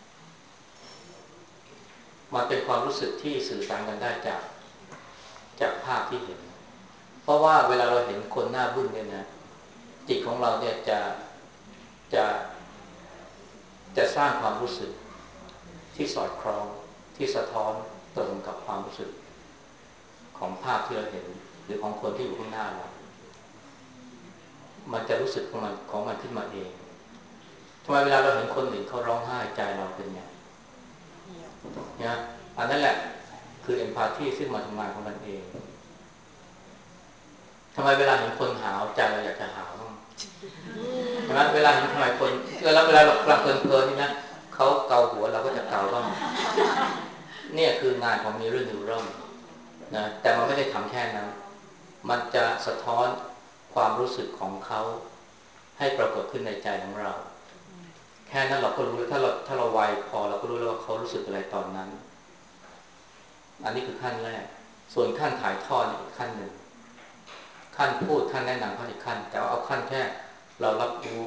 มันเป็นความรู้สึกที่สื่อสารกันได้จากจากภาพที่เห็นเพราะว่าเวลาเราเห็นคนหน้าบึ้งเนี่ยนะจิตของเราเนี่ยจะจะจะสร้างความรู้สึกที่สอดคล้องที่สะท้อนตรงกับความรู้สึกของภาพที่เราเห็นหรือของคนที่อยู่ข้างหน้าเรามันจะรู้สึกของมันของมันขึ้นมาเองทำไมเวลาเราเห็นคนอื่นเขาร้องไห้ใจเราเป็นไงนะอันนั้นแหละคือเอมพาธีซึ่งมันทำงานของมันเองทำไมเวลาเห็นคนหาวใจเราอยากจะหาวบ้างใช่ไหมเวลาเห็นทำไมคนเวลาเวลาเราเพลินเพลินนี่นะเขาเกาหัวเราก็จะเกาบ้างเนี่ยคืองานของมิเรอร์นิวรอนนะแต่มันไม่ได้ทำแค่นั้นมันจะสะท้อนความรู้สึกของเขาให้ปรากฏขึ้นในใจของเราแค่นั้นเราก็รู้แล้วถ้าเราถ้าเราไวพอเราก็รู้แล้วว่าเขารู้สึกอะไรตอนนั้นอันนี้คือขั้นแรกส่วนขั้นถ่ายทอดอีกขั้นหนึ่งขั้นพูดขั้นแนะนำเขาอีกขั้นแต่ว่าเอาขั้นแค่เรารับรู้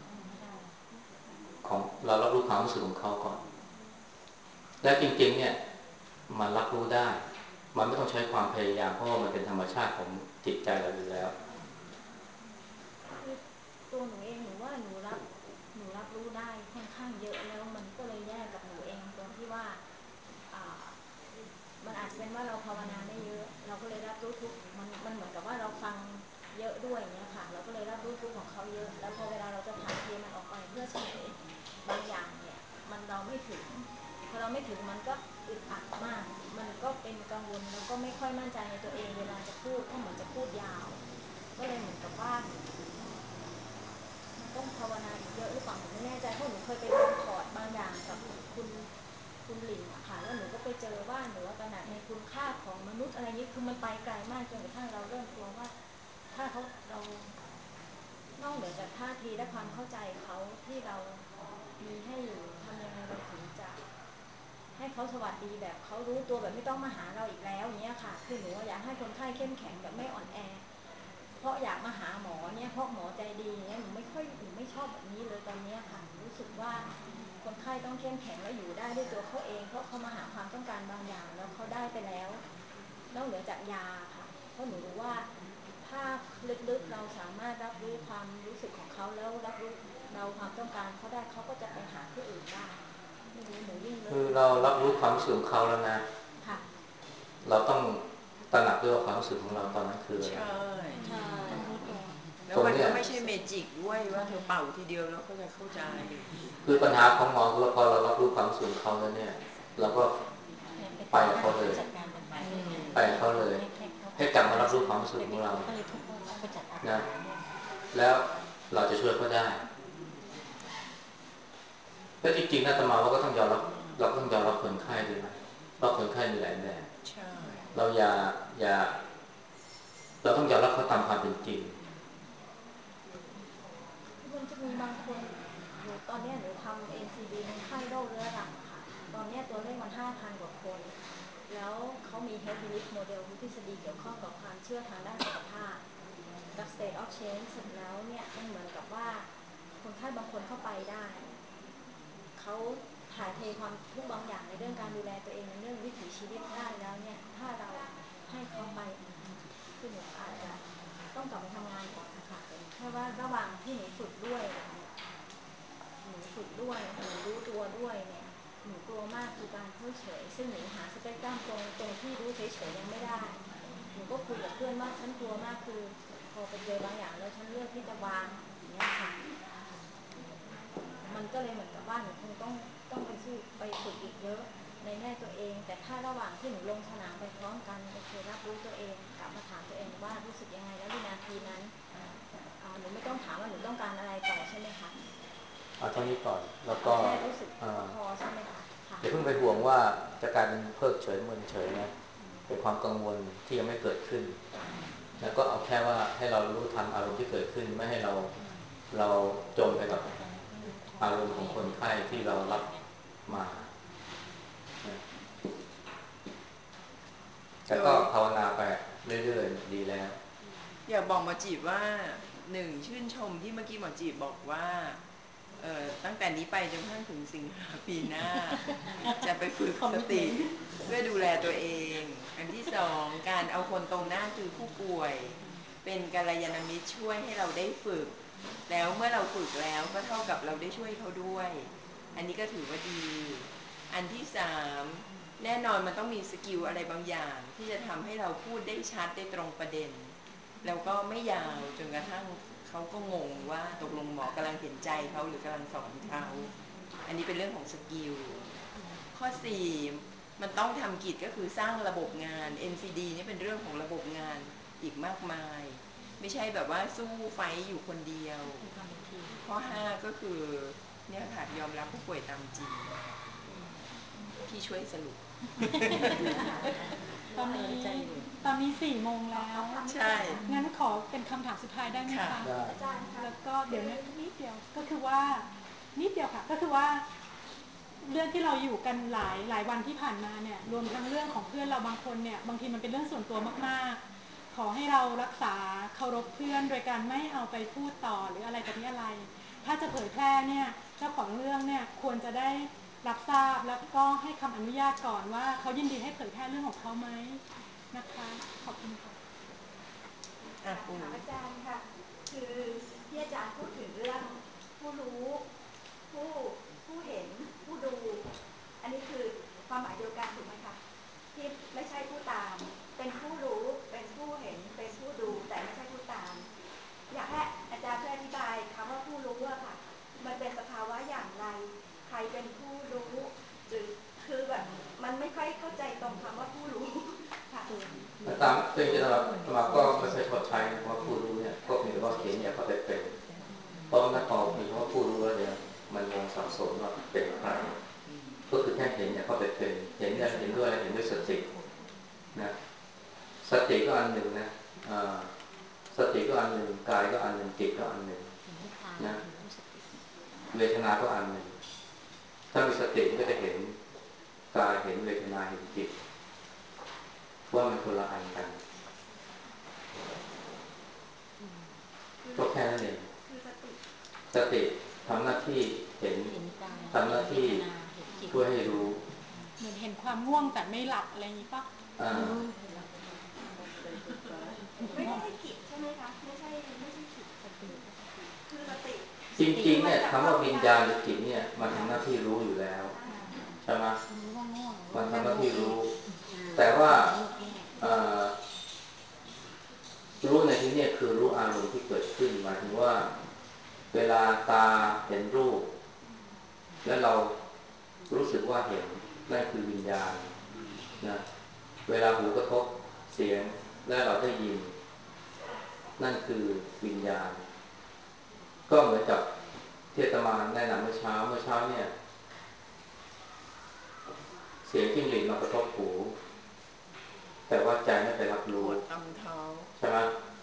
ของเรารับรู้ความรู้สึกของเขาก่อนและจริงๆเนี่ยมันรับรู้ได้มันไม่ต้องใช้ความพยายามเพราะว่ามันเป็นธรรมชาติของจิตใจเราอยู่แล้วคือตัวหนูเองหนูว่าหนูรับหนูรับรู้ได้ค่อนข้างเยอะแล้วมันก็เลยแยกกับหนูเองตรงที่ว่ามันอาจจะเป็นว่าเราภาวนาได้เยอะเราก็เลยรับรู้ทุกมันมันเหมือนกับว่าเราฟังเยอะด้วยอย่างเงี้ยค่ะเราก็เลยรับรู้ทุกของเขาเยอะแล้วพอเวลาเราจะถ่ายเทมันออกไปเพื่อเฉลยบางอย่างเนี่ยมันเราไม่ถึงพอเราไม่ถึงมันก็อึดอัดมากมันก็เป็นกังวลแล้วก็ไม่ค่อยมั่นใจในตัวเองเวลาจะพูดก็เหมือนจะพูดยาวก็เลยเหมือนกับว่ามันต้องภาวนาอีกเยอะหรือเปล่าหนูไม่แน่ใจเพราะหนูเคยไปลองถอดบางอย่างกับคุณคุคุณหลิงอะค่ะแล้วหนูก็ไปเจอว่าหนูว่าตระหนักในคุณค่าของมนุษย์อะไรนี้คือมันไปไกลมากจนกระทั่งเราเริ่มกลัวว่าถ้าเขาเรานอกเหนือจากท่าทีและความเข้าใจเขาที่เรามีให้อยู่ทำยังไงเราถึงจะให้เขาสวัสดีแบบเขารู้ตัวแบบไม่ต้องมาหาเราอีกแล้วเนี้ยค่ะคือหนูอยากให้คนไข้เข้มแข็งแบบไม่อ่อนแอเพราะอยากมาหาหมอเนี่ยเพราะหมอใจดีเนี่ยหนูไม่ค่อยหนูไม่ชอบแบบนี้เลยตอนนี้ค่ะรู้สึกว่าคนไข้ต้องเข้มแข็งและอยู่ได้ด้วยตัวเขาเองเพราะเขามาหาความต้องการบางอย่างแล้วเขาได้ไปแล้วนอกเหนือจากยาค่ะเพราะหนูรู้ว่าถ้าลึกๆเราสามารถรับรู้ความรู้สึกของเขาแล้วรับรู้เราความต้องการเขาได้เขาก็จะไปหาที่อื่นได้ไม่รู้หนูยิ่งเลยคือเรารับรู้ความรู้สึกของเขาแล้วนะค่ะเราต้องตระหนักด้วยว่าความรู้สึกของเราตอนนั้นคืออะไรใช่ใช่ต้องรู้ตัวแล้วมันก็ไม่ใช่เมจิกด้วยว่าเธอเป่าทีเดียวแล้วเขาจะเข้าใจคือปัญหาของหมอคือพอเรารับรู้ความรู้สึกของเขาแล้วเนี่ยเราก็ไปกับเขาเลยไปกับเขาเลยให้กลับมารับรู้ความรู้สึกของเรานะแล้วเราจะช่วยเขาได้แต่จริงๆนะอาตมาว่าก็ต้องยอมรับเราต้องยอมรับคนไข้ด้วยนะเพราะคนไข้มีหลายแบบเราอย่าอย่าเราต้องยอมรับเขาตามความเป็นจริงมันจะมีบางคนหนูตอนนี้หนูทำ เอ็น ซี ดี คนไข้โรคเรื้อรังอะค่ะตอนนี้ตัวเลขมัน ห้าพัน กว่าคนแล้วเขามี Health Belief Model คือทฤษฎีเกี่ยวข้องกับความเชื่อทางด้านสุขภาพกับ State of Change เสร็จแล้วเนี่ยมันเหมือนกับว่าคนไข้บางคนเข้าไปได้เขาถ่ายเทความทุกบางอย่างในเรื่องการดูแลตัวเองในเรื่องวิถีชีวิตได้แล้วเนี่ยถ้าเราให้เขาไปคือหนูอาจจะต้องกลับไปทำงานก่อนนะคะแค่ว่าระหว่างที่หนูฝึกด้วยหนูฝึกด้วยหนูรู้ตัวด้วยเนี่ยหนูกลัวมากคือการเพิกเฉยซึ่งหนูหาสเปกตรัมตรงตรงที่รู้เฉยๆยังไม่ได้หนูก็คุยกับเพื่อนว่าฉันกลัวมากคือพอไปเจอบางอย่างแล้วฉันเลือกที่จะวางอย่างเงี้ยค่ะมันก็เลยเหมือนกับว่าหนูคงต้องต้องไปสู้ไปฝึกอีกเยอะในแง่ตัวเองแต่ถ้าระหว่างที่หนูลงสนามไปพร้อมกันโอเครับรู้ตัวเองกลับมาถามตัวเองว่ารู้สึกยังไงแล้ววินาทีนั้นหนูไม่ต้องถามว่าหนูต้องการอะไรต่อใช่ไหมคะเอาเท่านี้ก่อนแล้วก็แค่รู้สึกพอใช่ไหมคะอย่าเพิ่งไปห่วงว่าจะกลายเป็นเพิกเฉยเมินเฉยนะเป็นความกังวลที่ยังไม่เกิดขึ้นแล้วก็เอาแค่ว่าให้เรารู้ทันอารมณ์ที่เกิดขึ้นไม่ให้เราเราจมไปกับอารมณ์ของคนไข้ที่เรารับมาแต่ก็ภาวนาไปเรื่อยๆดีแล้วอยากบอกหมอจีบว่าหนึ่งชื่นชมที่เมื่อกี้หมอจีบบอกว่าเอ่อตั้งแต่นี้ไปจนกระทั่งถึงสิงหาปีหน้าจะไปฝึกสติเพื่อดูแลตัวเองอันที่สองการเอาคนตรงหน้าคือผู้ป่วยเป็นกัลยาณมิตรช่วยให้เราได้ฝึกแล้วเมื่อเราฝึกแล้วก็เท่ากับเราได้ช่วยเขาด้วยอันนี้ก็ถือว่าดีอันที่สามแน่นอนมันต้องมีสกิลอะไรบางอย่างที่จะทำให้เราพูดได้ชัดได้ตรงประเด็นแล้วก็ไม่ยาวจนกระทั่งเขาก็งงว่าตกลงหมอกำลังเห็นใจเขาหรือกำลังสอนเขาอันนี้เป็นเรื่องของสกิลข้อสี่มันต้องทำกิจก็คือสร้างระบบงาน เอ็น ซี ดี นี่เป็นเรื่องของระบบงานอีกมากมายไม่ใช่แบบว่าสู้ไฟอยู่คนเดียวข้อห้าก็คือเนี่ยค่ะยอมรับผู้ป่วยตามจริงพี่ช่วยสรุปตอนนี้ตอนนี้สี่โมงแล้วใช่งั้นขอเป็นคำถามสุดท้ายได้ไหมคะอาจารย์แล้วก็เดี๋ยวนิดเดียวก็คือว่านิดเดียวค่ะก็คือว่าเรื่องที่เราอยู่กันหลายหลายวันที่ผ่านมาเนี่ยรวมทั้งเรื่องของเพื่อนเราบางคนเนี่ยบางทีมันเป็นเรื่องส่วนตัวมากๆขอให้เรารักษาเคารพเพื่อนโดยการไม่เอาไปพูดต่อหรืออะไรแบบนี้อะไรถ้าจะเผยแพร่เนี่ยเจ้าของเรื่องเนี่ยควรจะได้รับทราบแล้วก็ให้คำอนุญาตก่อนว่าเขายินดีให้เผยแพร่เรื่องของเขาไหมนะคะขอบคุณค่ะอาจารย์ค่ะคือที่อาจารย์พูดถึงเรื่องผู้รู้ผู้ผู้เห็นผู้ดูอันนี้คือความหมายเดียวกันถูกไหมคะที่ไม่ใช่ผู้ตามเป็นผู้รู้เป็นผู้เห็นเป็นผู้ดูแต่ไม่ใช่ผู้ตามอยากให้อาจารย์ช่วยอธิบายคำว่าผู้รู้อะค่ะมันเป็นสภาวะอย่างไรใครเป็นผู้รู้หรือคือแบบมันไม่ค่อยเข้าใจตรงคำว่าผู้รู้ค่ะตามจริงๆเราเราก็ไม่เคยชอบใช้ว่าผู้รู้เนี่ยก็มีว่าเขียนอย่าเข้าไปเป็นเพราะงั้นพอมีคำว่าผู้รู้แล้วเนี่ยมันงงสับสนว่าเป็นใครก็คือแค่เห็นเนี่ยเข้าไปเป็นเห็นเนี่ยเห็นด้วยเห็นด้วยสตินะสติก็อันหนึ่งนะสติก็อันหนึ่งกายก็อันหนึ่งจิตก็อันหนึ่งนะเวทนาก็อันหนึ่งถ้ามีสติก็จะเห็นกายเห็นเวทนาเห็นจิตว่ามันคนละอันกันก็แค่นั้นเองสติทำหน้าที่เห็นทำหน้าที่ช่วยให้รู้เหมือนเห็นความง่วงแต่ไม่หลับอะไรอย่างนี้ป่ะไม่ใช่จิตใช่ไหมคะไม่ใช่ไม่ใช่จิตคือสติจริงๆเนี่ยคำว่าวิญญาณหรือจิตเนี่ยมันทำหน้าที่รู้อยู่แล้วใช่ไหมมันทำหน้าที่รู้แต่ว่ารู้ในที่นี้คือรู้อารมณ์ที่เกิดขึ้นหมายถึงว่าเวลาตาเห็นรูปและเรารู้สึกว่าเห็นนั่นคือวิญญาณนะเวลาหูกระทบเสียงและเราได้ยินนั่นคือวิญญาณก็เหมือนกับที่อาตมาแนะนำเมื่อเช้าเมื่อเช้าเนี่ยเสียงจิ้งหรีดมากระทบหูแต่ว่าใจไม่ไปรับรู้ปวดตำเท้าใช่ไหม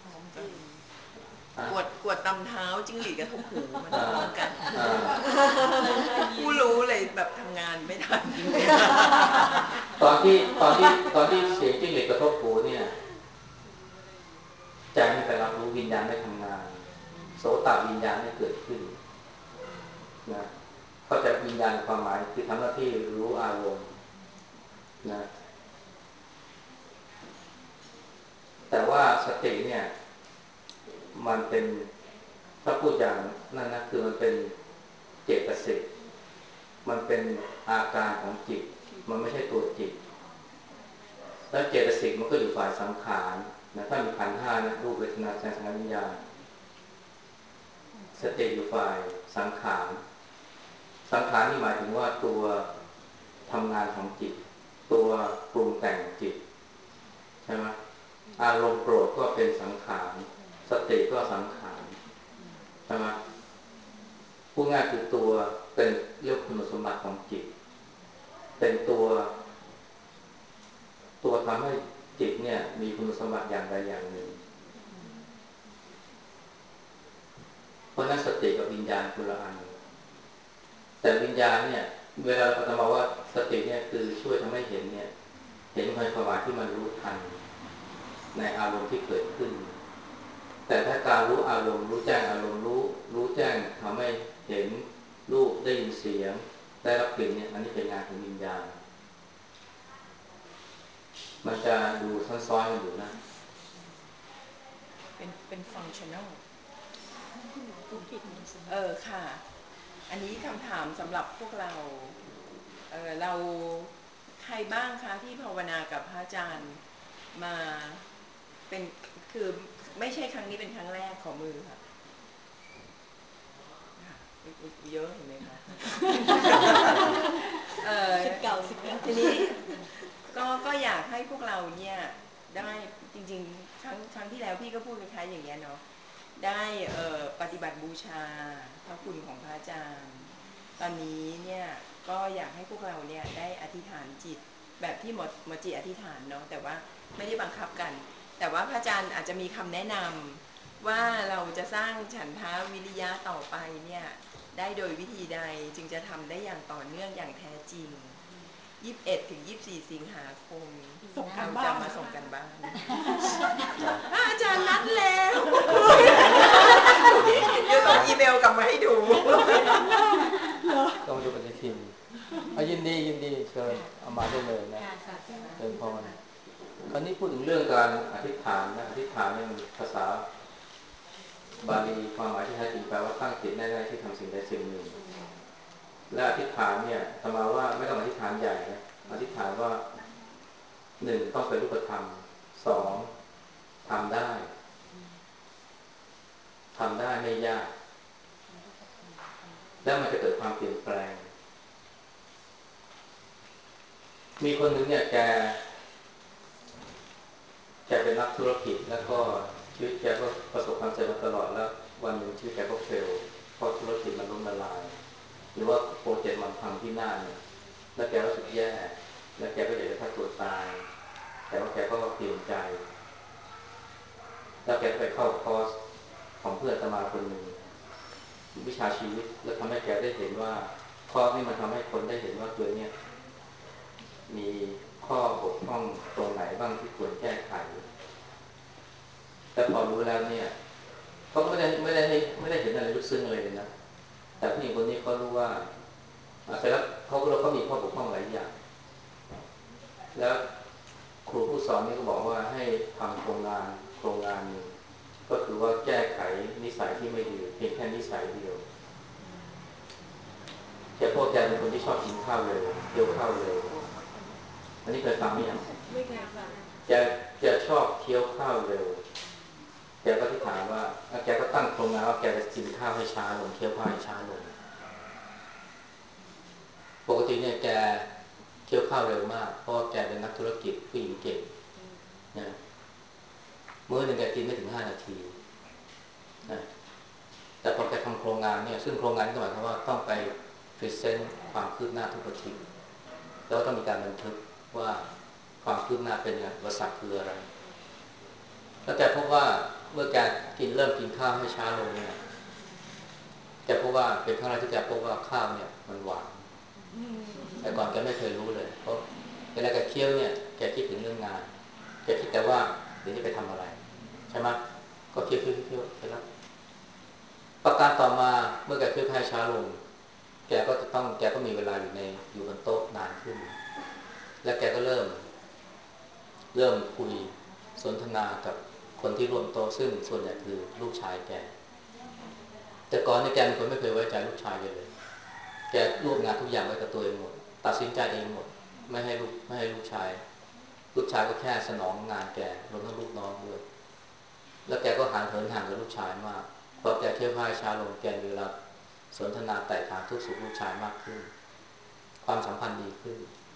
ปวดปวดตำเท้าจิ้งหรีดกระทบหูมันพร้อมกันผู้รู้เลยแบบทำงานไม่ทันตอนที่ตอนที่ตอนที่เสียงจิ้งหรีดกระทบหูเนี่ยใจไม่ไปรับรู้วิญญาณไม่ทำงานโสตวิญญาณไม่เกิดขึ้นนะเข้าใจวิญญาณความหมายคือทำหน้าที่รู้อารมณ์นะแต่ว่าสติเนี่ยมันเป็นถ้าพูดอย่างนั้นนะคือมันเป็นเจตสิกมันเป็นอาการของจิตมันไม่ใช่ตัวจิตแล้วเจตสิกมันก็อยู่ฝ่ายสังขารนะถ้ามีขันธ์ห้านะรูปเวทนาสัญญาวิญญาณสติอยู่ฝ่ายสังขารสังขารนี่หมายถึงว่าตัวทำงานของจิตตัวปรุงแต่งจิตใช่ไหมอารมณ์โกรธก็เป็นสังขารสติก็สังขารใช่ไหมพูดง่ายคือตัวเป็นเรื่องคุณสมบัติของจิตเป็นตัวตัวทำให้จิตเนี่ยมีคุณสมบัติอย่างใดอย่างหนึ่งเพราะนั้นสติกับวิญญาณคนละอันแต่วิญญาณเนี่ยเวลาเราจะมาว่าสติเนี่ยคือช่วยทำให้เห็นเนี่ยเห็นความความหมายที่มันรู้ทันในอารมณ์ที่เกิดขึ้นแต่ถ้าการรู้อารมณ์รู้แจ้งอารมณ์รู้รู้แจ้งทำให้เห็นรูปได้ยินเสียงได้รับกลิ่นเนี่ยอันนี้เป็นงานของวิญญาณมันจะดูซ้อนๆกันอยู่นะเป็นเป็นฟังชั่นอลเออค่ะอันนี้คำถามสำหรับพวกเราเออเราใครบ้างคะที่ภาวนากับพระอาจารย์มาเป็นคือไม่ใช่ครั้งนี้เป็นครั้งแรกของมือค่ะเยอะเห็นไหมคะเออสิบเก่าสิบเก่าทีนี้ก็ก็อยากให้พวกเราเนี่ยได้จริงๆครั้งครั้งที่แล้วพี่ก็พูดคล้ายๆอย่างเงี้ยเนาะได้เอ่อปฏิบัติบูชาพระคุณของพระอาจารย์ตอนนี้เนี่ยก็อยากให้พวกเราเนี่ยได้อธิษฐานจิตแบบที่หมอหมอจิตอธิษฐานเนาะแต่ว่าไม่ได้บังคับกันแต่ว่าพระอาจารย์อาจจะมีคำแนะนำว่าเราจะสร้างฉันทาวิริยะต่อไปเนี่ยได้โดยวิธีใดจึงจะทำได้อย่างต่อเนื่องอย่างแท้จริงยี่สิบเอ็ดถึงยี่สิบสี่สิงหาคมเราจะมาส่งกันบ้านอาจารย์นัดแล้วเดี๋ยวส่งอีเมลกลับมาให้ดูก็มาดูปฏิทินเอายินดียินดีเชิญเอามาได้เลยนะเชิญพรคราวนี้พูดถึงเรื่องการอธิษฐานนะอธิษฐานเนี่ยภาษาบาลีความหมายที่แท้จริงแปลว่าตั้งจิตแน่ๆที่ทำสิ่งใดสิ่งหนึ่งและอธิษฐานเนี่ยทำมาว่าไม่ต้องอธิษฐานใหญ่นะอธิษฐานว่าหนึ่งต้องเป็นรูปธรรมสองทำได้ทำได้ไม่ยากแล้วมันจะเกิดความเปลี่ยนแปลงมีคนหนึ่งเนี่ยแกแกเป็นนักธุรกิจแล้วก็ชีวิตแกก็ประสบความสำเร็จมาตลอดแล้ววันหนึ่งชีวิตแกก็เฟลเพราะธุรกิจมันล้มละลายหรือว่าโปรเจกต์มันพังที่หน้าเนี่ยแแล้วแกรู้สึกแย่แล้วแกก็อยากจะฆ่าตัวตายแต่ว่าแกก็เตรียมใจแล้วแกไปเข้าคอร์สของเพื่อนอาตมาคนหนึ่งวิชาชีวิตแล้วทำให้แกได้เห็นว่าคอร์สนี่มันทำให้คนได้เห็นว่าตัวเนี้ยมีข้อบกพร่องตรงไหนบ้างที่ควรแก้ไขแต่พอรู้แล้วเนี่ยเขาไม่ได้ไม่ได้ไม่ได้เห็นอะไรลึกซึ้งเลยนะแต่ผู้หญิงคนนี้เขารู้ว่าเสร็จแล้วเขาก็รู้เขามีข้อบกพร่องหลายอย่างแล้วครูผู้สอนนี่ก็บอกว่าให้ทำโครงงานโครงงานหนึ่งก็คือว่าแก้ไขนิสัยที่ไม่ดีเพียงแค่นิสัยเดียวแกพวกแกเป็นคนที่ชอบกินข้าวเร็วเคี้ยวข้าวเร็วอันนี้เคยฟังไหมยังไม่เคยฟังแกแกชอบเคี้ยวข้าวเร็วแกก็ที่ถามว่าแกก็ตั้งโครงงานว่าแกจะกินข้าวให้ช้าลงเคี้ยวข้าวให้ช้าลงปกติเนี่ยแกเคี้ยวข้าวเร็วมากเพราะว่าแกเป็นนักธุรกิจผู้หญิงเก่งนะมื้อหนึ่งแกกินไม่ถึงห้านาทีนะแต่พอแกทำโครงงานเนี่ยซึ่งโครงงานนี่หมายความว่าต้องไปพรีเซนต์ความคืบหน้าทุกอาทิตย์แล้วต้องมีการบันทึกว่าความคืบหน้าเป็นยังไงอุปสรรคคืออะไรแล้วแกพบว่าเมื่อแกกินเริ่มกินข้าวให้ช้าลงเนี่ยแกพบว่าเป็นครั้งแรกที่แกพบว่าข้าวเนี่ยมันหวานแต่ก่อนแกไม่เคยรู้เลยเพราะเวลาแกเคี้ยวเนี่ยแกคิดถึงเรื่องงานแกคิดแต่ว่าเดี๋ยวจะไปทำอะไรใช่ไหมก็เคี้ยวเคี้ยวเคี้ยวไปแล้วประการต่อมาเมื่อแกเคี้ยวให้ช้าลงแกก็จะต้องแกก็มีเวลาอยู่ในอยู่บนโต๊ะนานขึ้นและแกก็เริ่มเริ่มคุยสนทนากับคนที่ร่วมโต๊ะซึ่งส่วนใหญ่คือลูกชายแกแต่ก่อนในแกเป็นคนไม่เคยไว้ใจลูกชายเลยเลยแกร่วมงานทุกอย่างไว้กับตัวเองหมดตัดสินใจเองหมดไม่ให้ลูกไม่ให้ลูกชายลูกชายก็แค่สนองงานแกรวมทั้งลูกน้องด้วยแล้วแกก็ห่างเหินห่างกับลูกชายมากพอแกเที่ยวพายช้าลงแกมีเวลาสนทนาไต่ถามทุกสุขลูกชายมากขึ้นความสัมพันธ์ดีขึ้น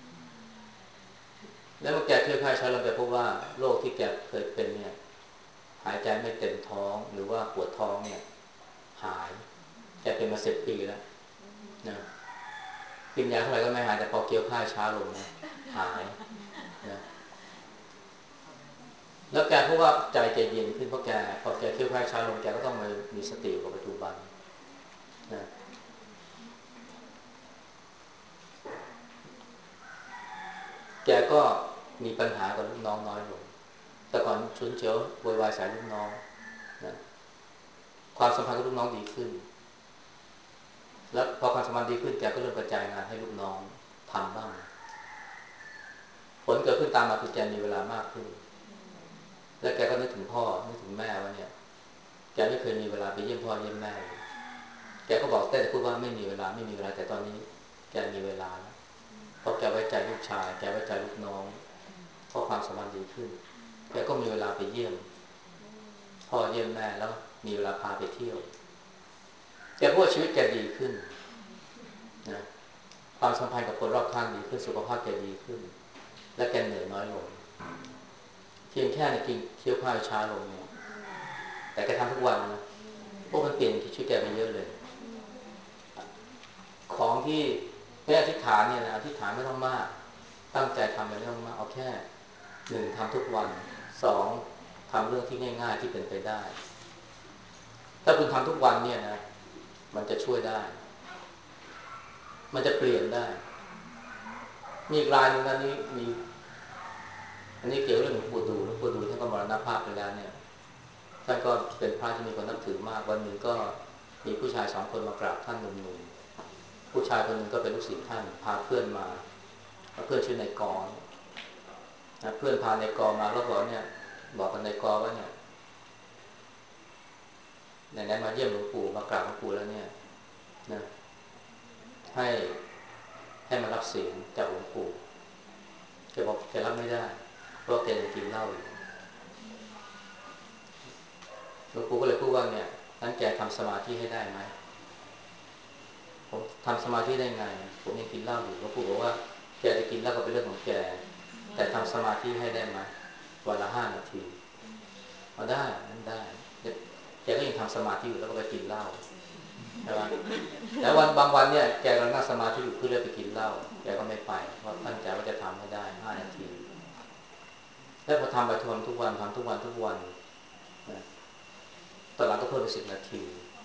แล้วเมื่อแกเที่ยวพายช้าลงแกพบว่าโรคที่แกเคยเป็นเนี่ยหายใจไม่เต็มท้องหรือว่าปวดท้องเนี่ยหายแกเป็นมาสิบปีแล้วนะกินยาเท่าไหร่ก็ไม่หายแต่พอเกี่ยวข้าวช้าลงนะหายนะแล้วแกพบว่าใจแกเย็นขึ้นเพราะแกพอแกเกี่ยวข้าวช้าลงแกก็ต้องมามีสติกับปัจจุบันนะแกก็มีปัญหากับลูกน้องน้อยลงแต่ก่อนชุนเฉียวโวยวายใส่ลูกน้องนะความสัมพันธ์กับลูกน้องดีขึ้นแล้วพอความสัมพันธ์ดีขึ้นแกก็เริ่มกระจายงานให้ลูกน้องทำบ้างผลเกิดขึ้นตามมาคือแกมีเวลามากขึ้นและแกก็นึกถึงพ่อนึกถึงแม่ว่าเนี่ยแกไม่เคยมีเวลาไปเยี่ยมพ่อเยี่ยมแม่แกก็บอกแต่พูดว่าไม่มีเวลาไม่มีเวลาแต่ตอนนี้แกมีเวลาแล้วเพราะแกไว้ใจลูกชายแกไว้ใจลูกน้องเพราะความสัมพันธ์ดีขึ้นแกก็มีเวลาไปเยี่ยมพ่อเยี่ยมแม่แล้วมีเวลาพาไปเที่ยวแกพูดว่าชีวิตแกดีขึ้นนะความสัมพันธ์กับคนรอบข้างดีขึ้นสุขภาพแกดีขึ้นและแกเหนื่อยน้อยลงเพียงแค่ในกินเคี้ยวข้าวช้าลงเนี่ยแต่แกทำทุกวันนะพวกมันเปลี่ยนชีวิตแกไปเยอะเลยของที่แม่อธิษฐานเนี่ยนะอธิษฐานไม่ต้องมากตั้งใจทำไม่ต้องมากเอาแค่หนึ่งทำทุกวันสองทำเรื่องที่ง่ายๆที่เป็นไปได้ถ้าคุณทำทุกวันเนี่ยนะมันจะช่วยได้มันจะเปลี่ยนได้มีอีกรายหนึ่งนะนี้มีอันนี้เกี่ยวเรื่องหลวงปู่ดูหลวงปู่ดูท่านก็มรณภาพไปแล้วเนี่ยท่านก็เป็นพระที่มีคนนับถือมากวันหนึ่งก็มีผู้ชายสองคนมากราบท่านหนุ่มๆผู้ชายคนหนึ่งก็เป็นลูกศิษย์ท่านพาเพื่อนมาเพื่อนชื่อนายกรนะเพื่อนพานายกรมาแล้วบอกเนี่ยบอกกับนายกรว่าเนี่ยไหนๆมาเยี่ยมหลวงปู่มากราบหลวงปู่แล้วเนี่ยนะให้ให้มารับศีลจากหลวงปู่แกบอกแกรับไม่ได้เพราะแกยังกินเหล้าอยู่หลวงปู่ก็เลยพูดว่าเนี่ยงั้นแกทำสมาธิให้ได้ไหมผมทำสมาธิได้ไงผมยังกินเหล้าอยู่หลวงปู่บอกว่าแกจะกินเหล้าก็เป็นเรื่องของแกแต่ทำสมาธิให้ได้ไหมวันละห้านาทีเอาได้นั่นได้แกก็ยังทำสมาธิอยู่แล้วก็ไปกินเหล้าใช่ไหมแล้ววันบางวันเนี่ยแกกำลังนั่งสมาธิอยู่เพื่อเลือกไปกินเหล้าแกก็ไม่ไปเพราะตั้งใจว่าจะทำให้ได้ห้านาทีแล้วพอทำไปทำทุกวันทำทุกวันทุกวันนะตอนหลังก็เพิ่มเป็นสิบนาที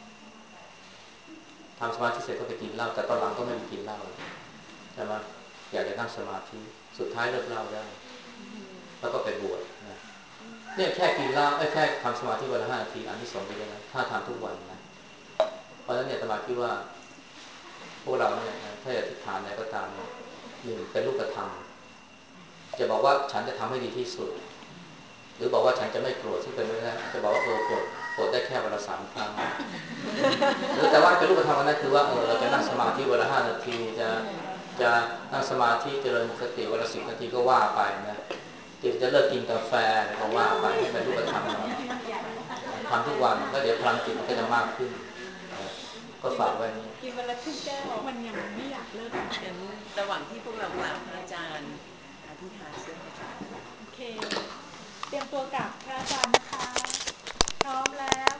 ทำสมาธิเสร็จก็ไปกินเหล้าแต่ตอนหลังก็ไม่ไปกินเหล้าใช่ไหมอยากจะนั่งสมาธิสุดท้ายเลิกเหล้าได้แล้วก็ไปบวชนะเนี่ยแค่กินเหล้าไอ้แค่ทำสมาธิวันละห้านาทีอันที่สองไปเลยนะถ้าทำทุกวันนะเพราะฉะนั้นเนี่ยสมาธิว่าพวกเราเนี่ยถ้าอยากทิฏฐานอะไรก็ตามหนึ่งเป็นรูปธรรมจะบอกว่าฉันจะทำให้ดีที่สุดหรือบอกว่าฉันจะไม่โกรธซึ่งเป็นไม่ได้จะบอกว่าเออโกรธโกรธได้แค่วันละสามครั้งหรือแต่ว่าเป็นรูปธรรมนั้นคือว่าเออเราจะนั่งสมาธิวันละห้านาทีจะจะนั่งสมาธิเจริญสติวันละสิบนาทีก็ว่าไปนะจะเลิกกินกาแฟก็ว่าไปให้เป็นรูปธรรมหน่อยทำทุกวันแล้วเดี๋ยวพลังจิตมันก็จะมากขึ้นก็ฝากไว้นี้กินวันละครึ่งแก้วมันยังไม่อยากเลิกเห็นระหว่างที่พวกเรากราบพระอาจารย์อธิษฐานเสร็จโอเคเตรียมตัวกับพระอาจารย์นะคะพร้อมแล้ว